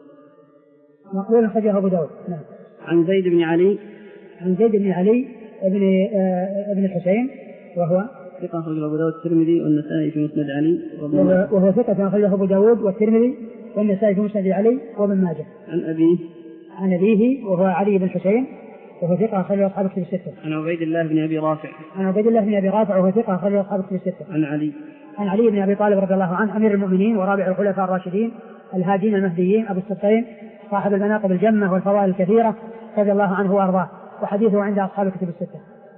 مقبول أخرجه أبو داود. نعم. عن زيد بن علي. عن زيد بن علي ابن آه ابن الحسين وهو ثقة أخرجه أبو داود الترمذي والنسائي في مسند علي. وهو, وهو ثقة أخرجه أبو داود والترمذي والنسائي في مسند علي وابن ماجه. عن أبيه. عن أبيه وهو علي بن الحسين وهو ثقة أخرجه أصحاب الكتب الستة. عن عبيد الله بن أبي رافع. عن عبيد الله بن أبي رافع وهو ثقة أخرجه أصحاب الكتب الستة. عن علي. عن علي بن أبي طالب رضي الله عنه أمير المؤمنين ورابع الخلفاء الراشدين الهادين المهديين أبو السبطين صاحب المناقب الجمة والفضائل الكثيرة رضي الله عنه وأرضاه، وحديثه عند أصحاب الكتب الستة.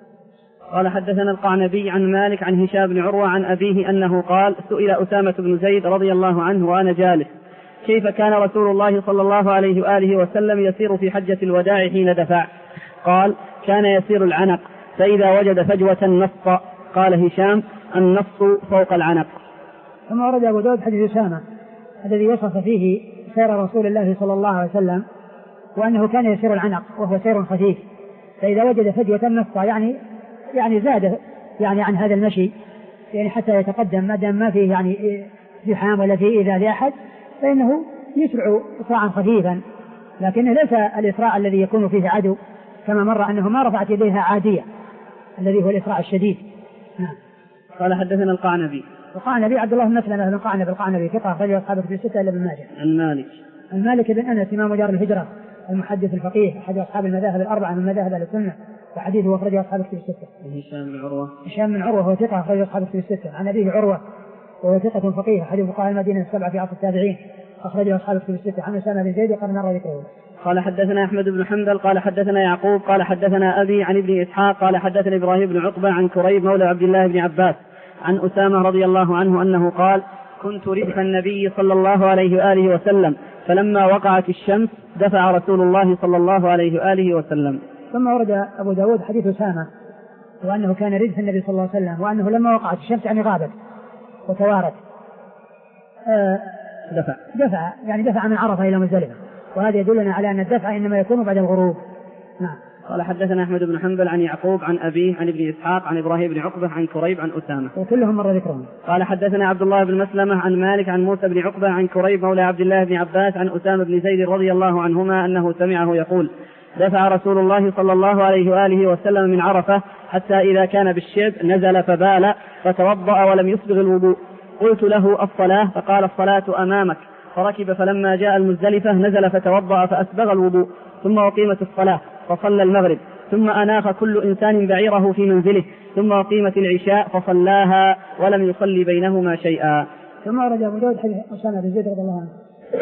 قال حدثنا القعنبي عن مالك عن هشام بن عروة عن أبيه أنه قال سئل أسامة بن زيد رضي الله عنه وأنا جالس كيف كان رسول الله صلى الله عليه وآله وسلم يسير في حجة الوداع حين دفع؟ قال كان يسير العنق فإذا وجد فجوة نص. قال هشام النص فوق العنق. ثم ورد أبو داود حديث أسامة الذي وصف فيه سير رسول الله صلى الله عليه وسلم وأنه كان يسير العنق وهو سير خفيف، فإذا وجد فجوة نص يعني يعني زاد يعني عن هذا المشي يعني حتى يتقدم ما دام ما فيه يعني زحام ولا فيه إذا لأحد فإنه يسرع إسراعا خفيفا، لكنه ليس الإسراع الذي يكون فيه عدو كما مر أنه ما رفعت يديها عادية الذي هو الإسراع الشديد. نعم. قال حدثنا القعنبي. القعنبي عبد الله بن مسلمة بن القعنبي القعنبي ثقة أخرجه أصحاب الكتب الستة إلا ابن ماجه. عن مالك. عن مالك بن أنس إمام دار الهجرة المحدث الفقيه أحد أصحاب المذاهب الأربعة من مذاهب أهل السنة وحديثه أخرجه أصحاب الكتب الستة. هشام بن عروة. هشام بن عروة هو ثقة أخرجه أصحاب الكتب الستة. عن أبيه عروة وهو ثقة فقيه أحد فقهاء المدينة السبعة في عصر التابعين أخرجه أصحاب الكتب الستة. عن أسامة بن زيد وقد مر ذكره. قال حدثنا أحمد بن حنبل قال حدثنا يعقوب قال حدثنا أبي عن ابن إسحاق قال حدثنا إبراهيم بن عقبة عن كريب مولى عبد الله بن عباس عن أسامة رضي الله عنه أنه قال كنت ردف النبي صلى الله عليه وآله وسلم فلما وقعت الشمس دفع رسول الله صلى الله عليه وآله وسلم. ثم ورد أبو داود حديث أسامة وأنه كان ردف النبي صلى الله عليه وسلم وأنه لما وقعت الشمس يعني غابت وتوارت آه دفع دفع يعني دفع من عرفة إلى مزدلفة، وهذا يدلنا على أن الدفع إنما يكون بعد الغروب. نعم. قال حدثنا أحمد بن حنبل عن يعقوب عن أبيه عن ابن إسحاق عن إبراهيم بن عقبة عن كريب عن أسامة وكلهم مر ذكرهم. قال حدثنا عبد الله بن مسلمة عن مالك عن موسى بن عقبة عن كريب مولى عبد الله بن عباس عن أسامة بن زيد رضي الله عنهما أنه سمعه يقول دفع رسول الله صلى الله عليه وآله وسلم من عرفة حتى إذا كان بالشعب نزل فبال فتوضأ ولم يسبغ الوضوء. قلت له الصلاة؟ فقال الصلاة أمامك. فركب فلما جاء المزدلفة نزل فتوضأ فأسبغ الوضوء ثم أقيمت الصلاة فصلى المغرب ثم أناخ كل إنسان بعيره في منزله ثم أقيمت العشاء فصلاها ولم يصلي بينهما شيئا. ثم ورد أبو داود حديث أسامة بن زيد رضي الله عنه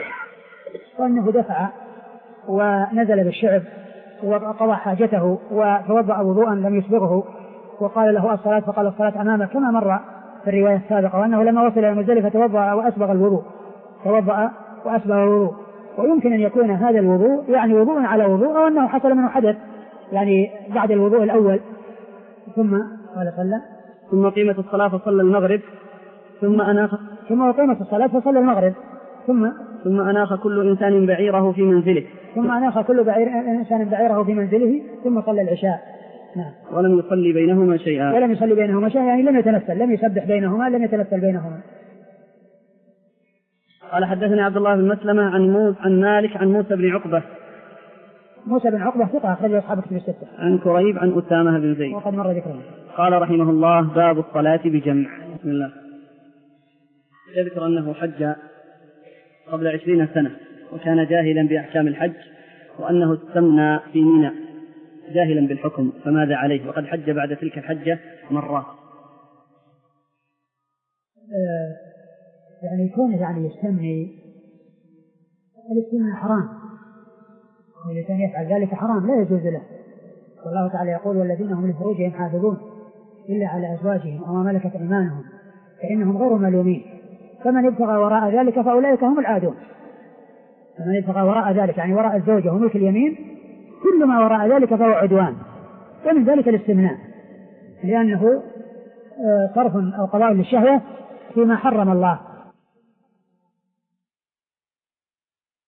وأنه دفع ونزل بالشعب وقضى حاجته وتوضأ وضوءا لم يسبغه وقال له الصلاة فقال الصلاة أمامك كما مر في الرواية السابقة، وأنه لما وصل إلى المزدلفة توضأ وأسبغ الوضوء توضأ وأسبغ الوضوء. ويمكن أن يكون هذا الوضوء يعني وضوء على وضوء أو أنه حصل منه حدث يعني بعد الوضوء الأول. ثم قال صلى ثم قيمت الصلاة فصلى المغرب ثم أناخ ثم قيمت الصلاة فصلى المغرب ثم ثم أناخ كل إنسان بعيره في منزله ثم أناخ كل بعير إنسان بعيره في منزله ثم صلى العشاء. نعم. ولم يصلي بينهما شيئا ولم يصلي بينهما شيئا يعني لم يتنفل لم يسبح بينهما لم يتنفل بينهما. قال حدثني عبد الله بن مسلمة عن موسى عن مالك عن موسى بن عقبة. موسى بن عقبة ثقة أخرجه أصحاب كتب الستة. عن كريب عن أسامة بن زيد وقد مر ذكره. قال رحمه الله باب الصلاة بجمع. بسم الله. يذكر أنه حج قبل عشرين سنة وكان جاهلا بأحكام الحج وأنه استمنى في منى جاهلا بالحكم، فماذا عليه وقد حج بعد تلك الحجة مرات؟ آه يعني يكون يعني يستمني الاستمناء حرام، وإذا كان يفعل ذلك حرام لا يجوز له. والله تعالى يقول والذين هم لفروجهم حافظون إلا على أزواجهم أو ما ملكت أيمانهم فإنهم غير ملومين فمن ابتغى وراء ذلك فأولئك هم العادون. فمن ابتغى وراء ذلك يعني وراء الزوجة وملك اليمين كل ما وراء ذلك فهو عدوان، ومن ذلك الاستمناء لأنه صرف أو قضاء للشهوة فيما حرم الله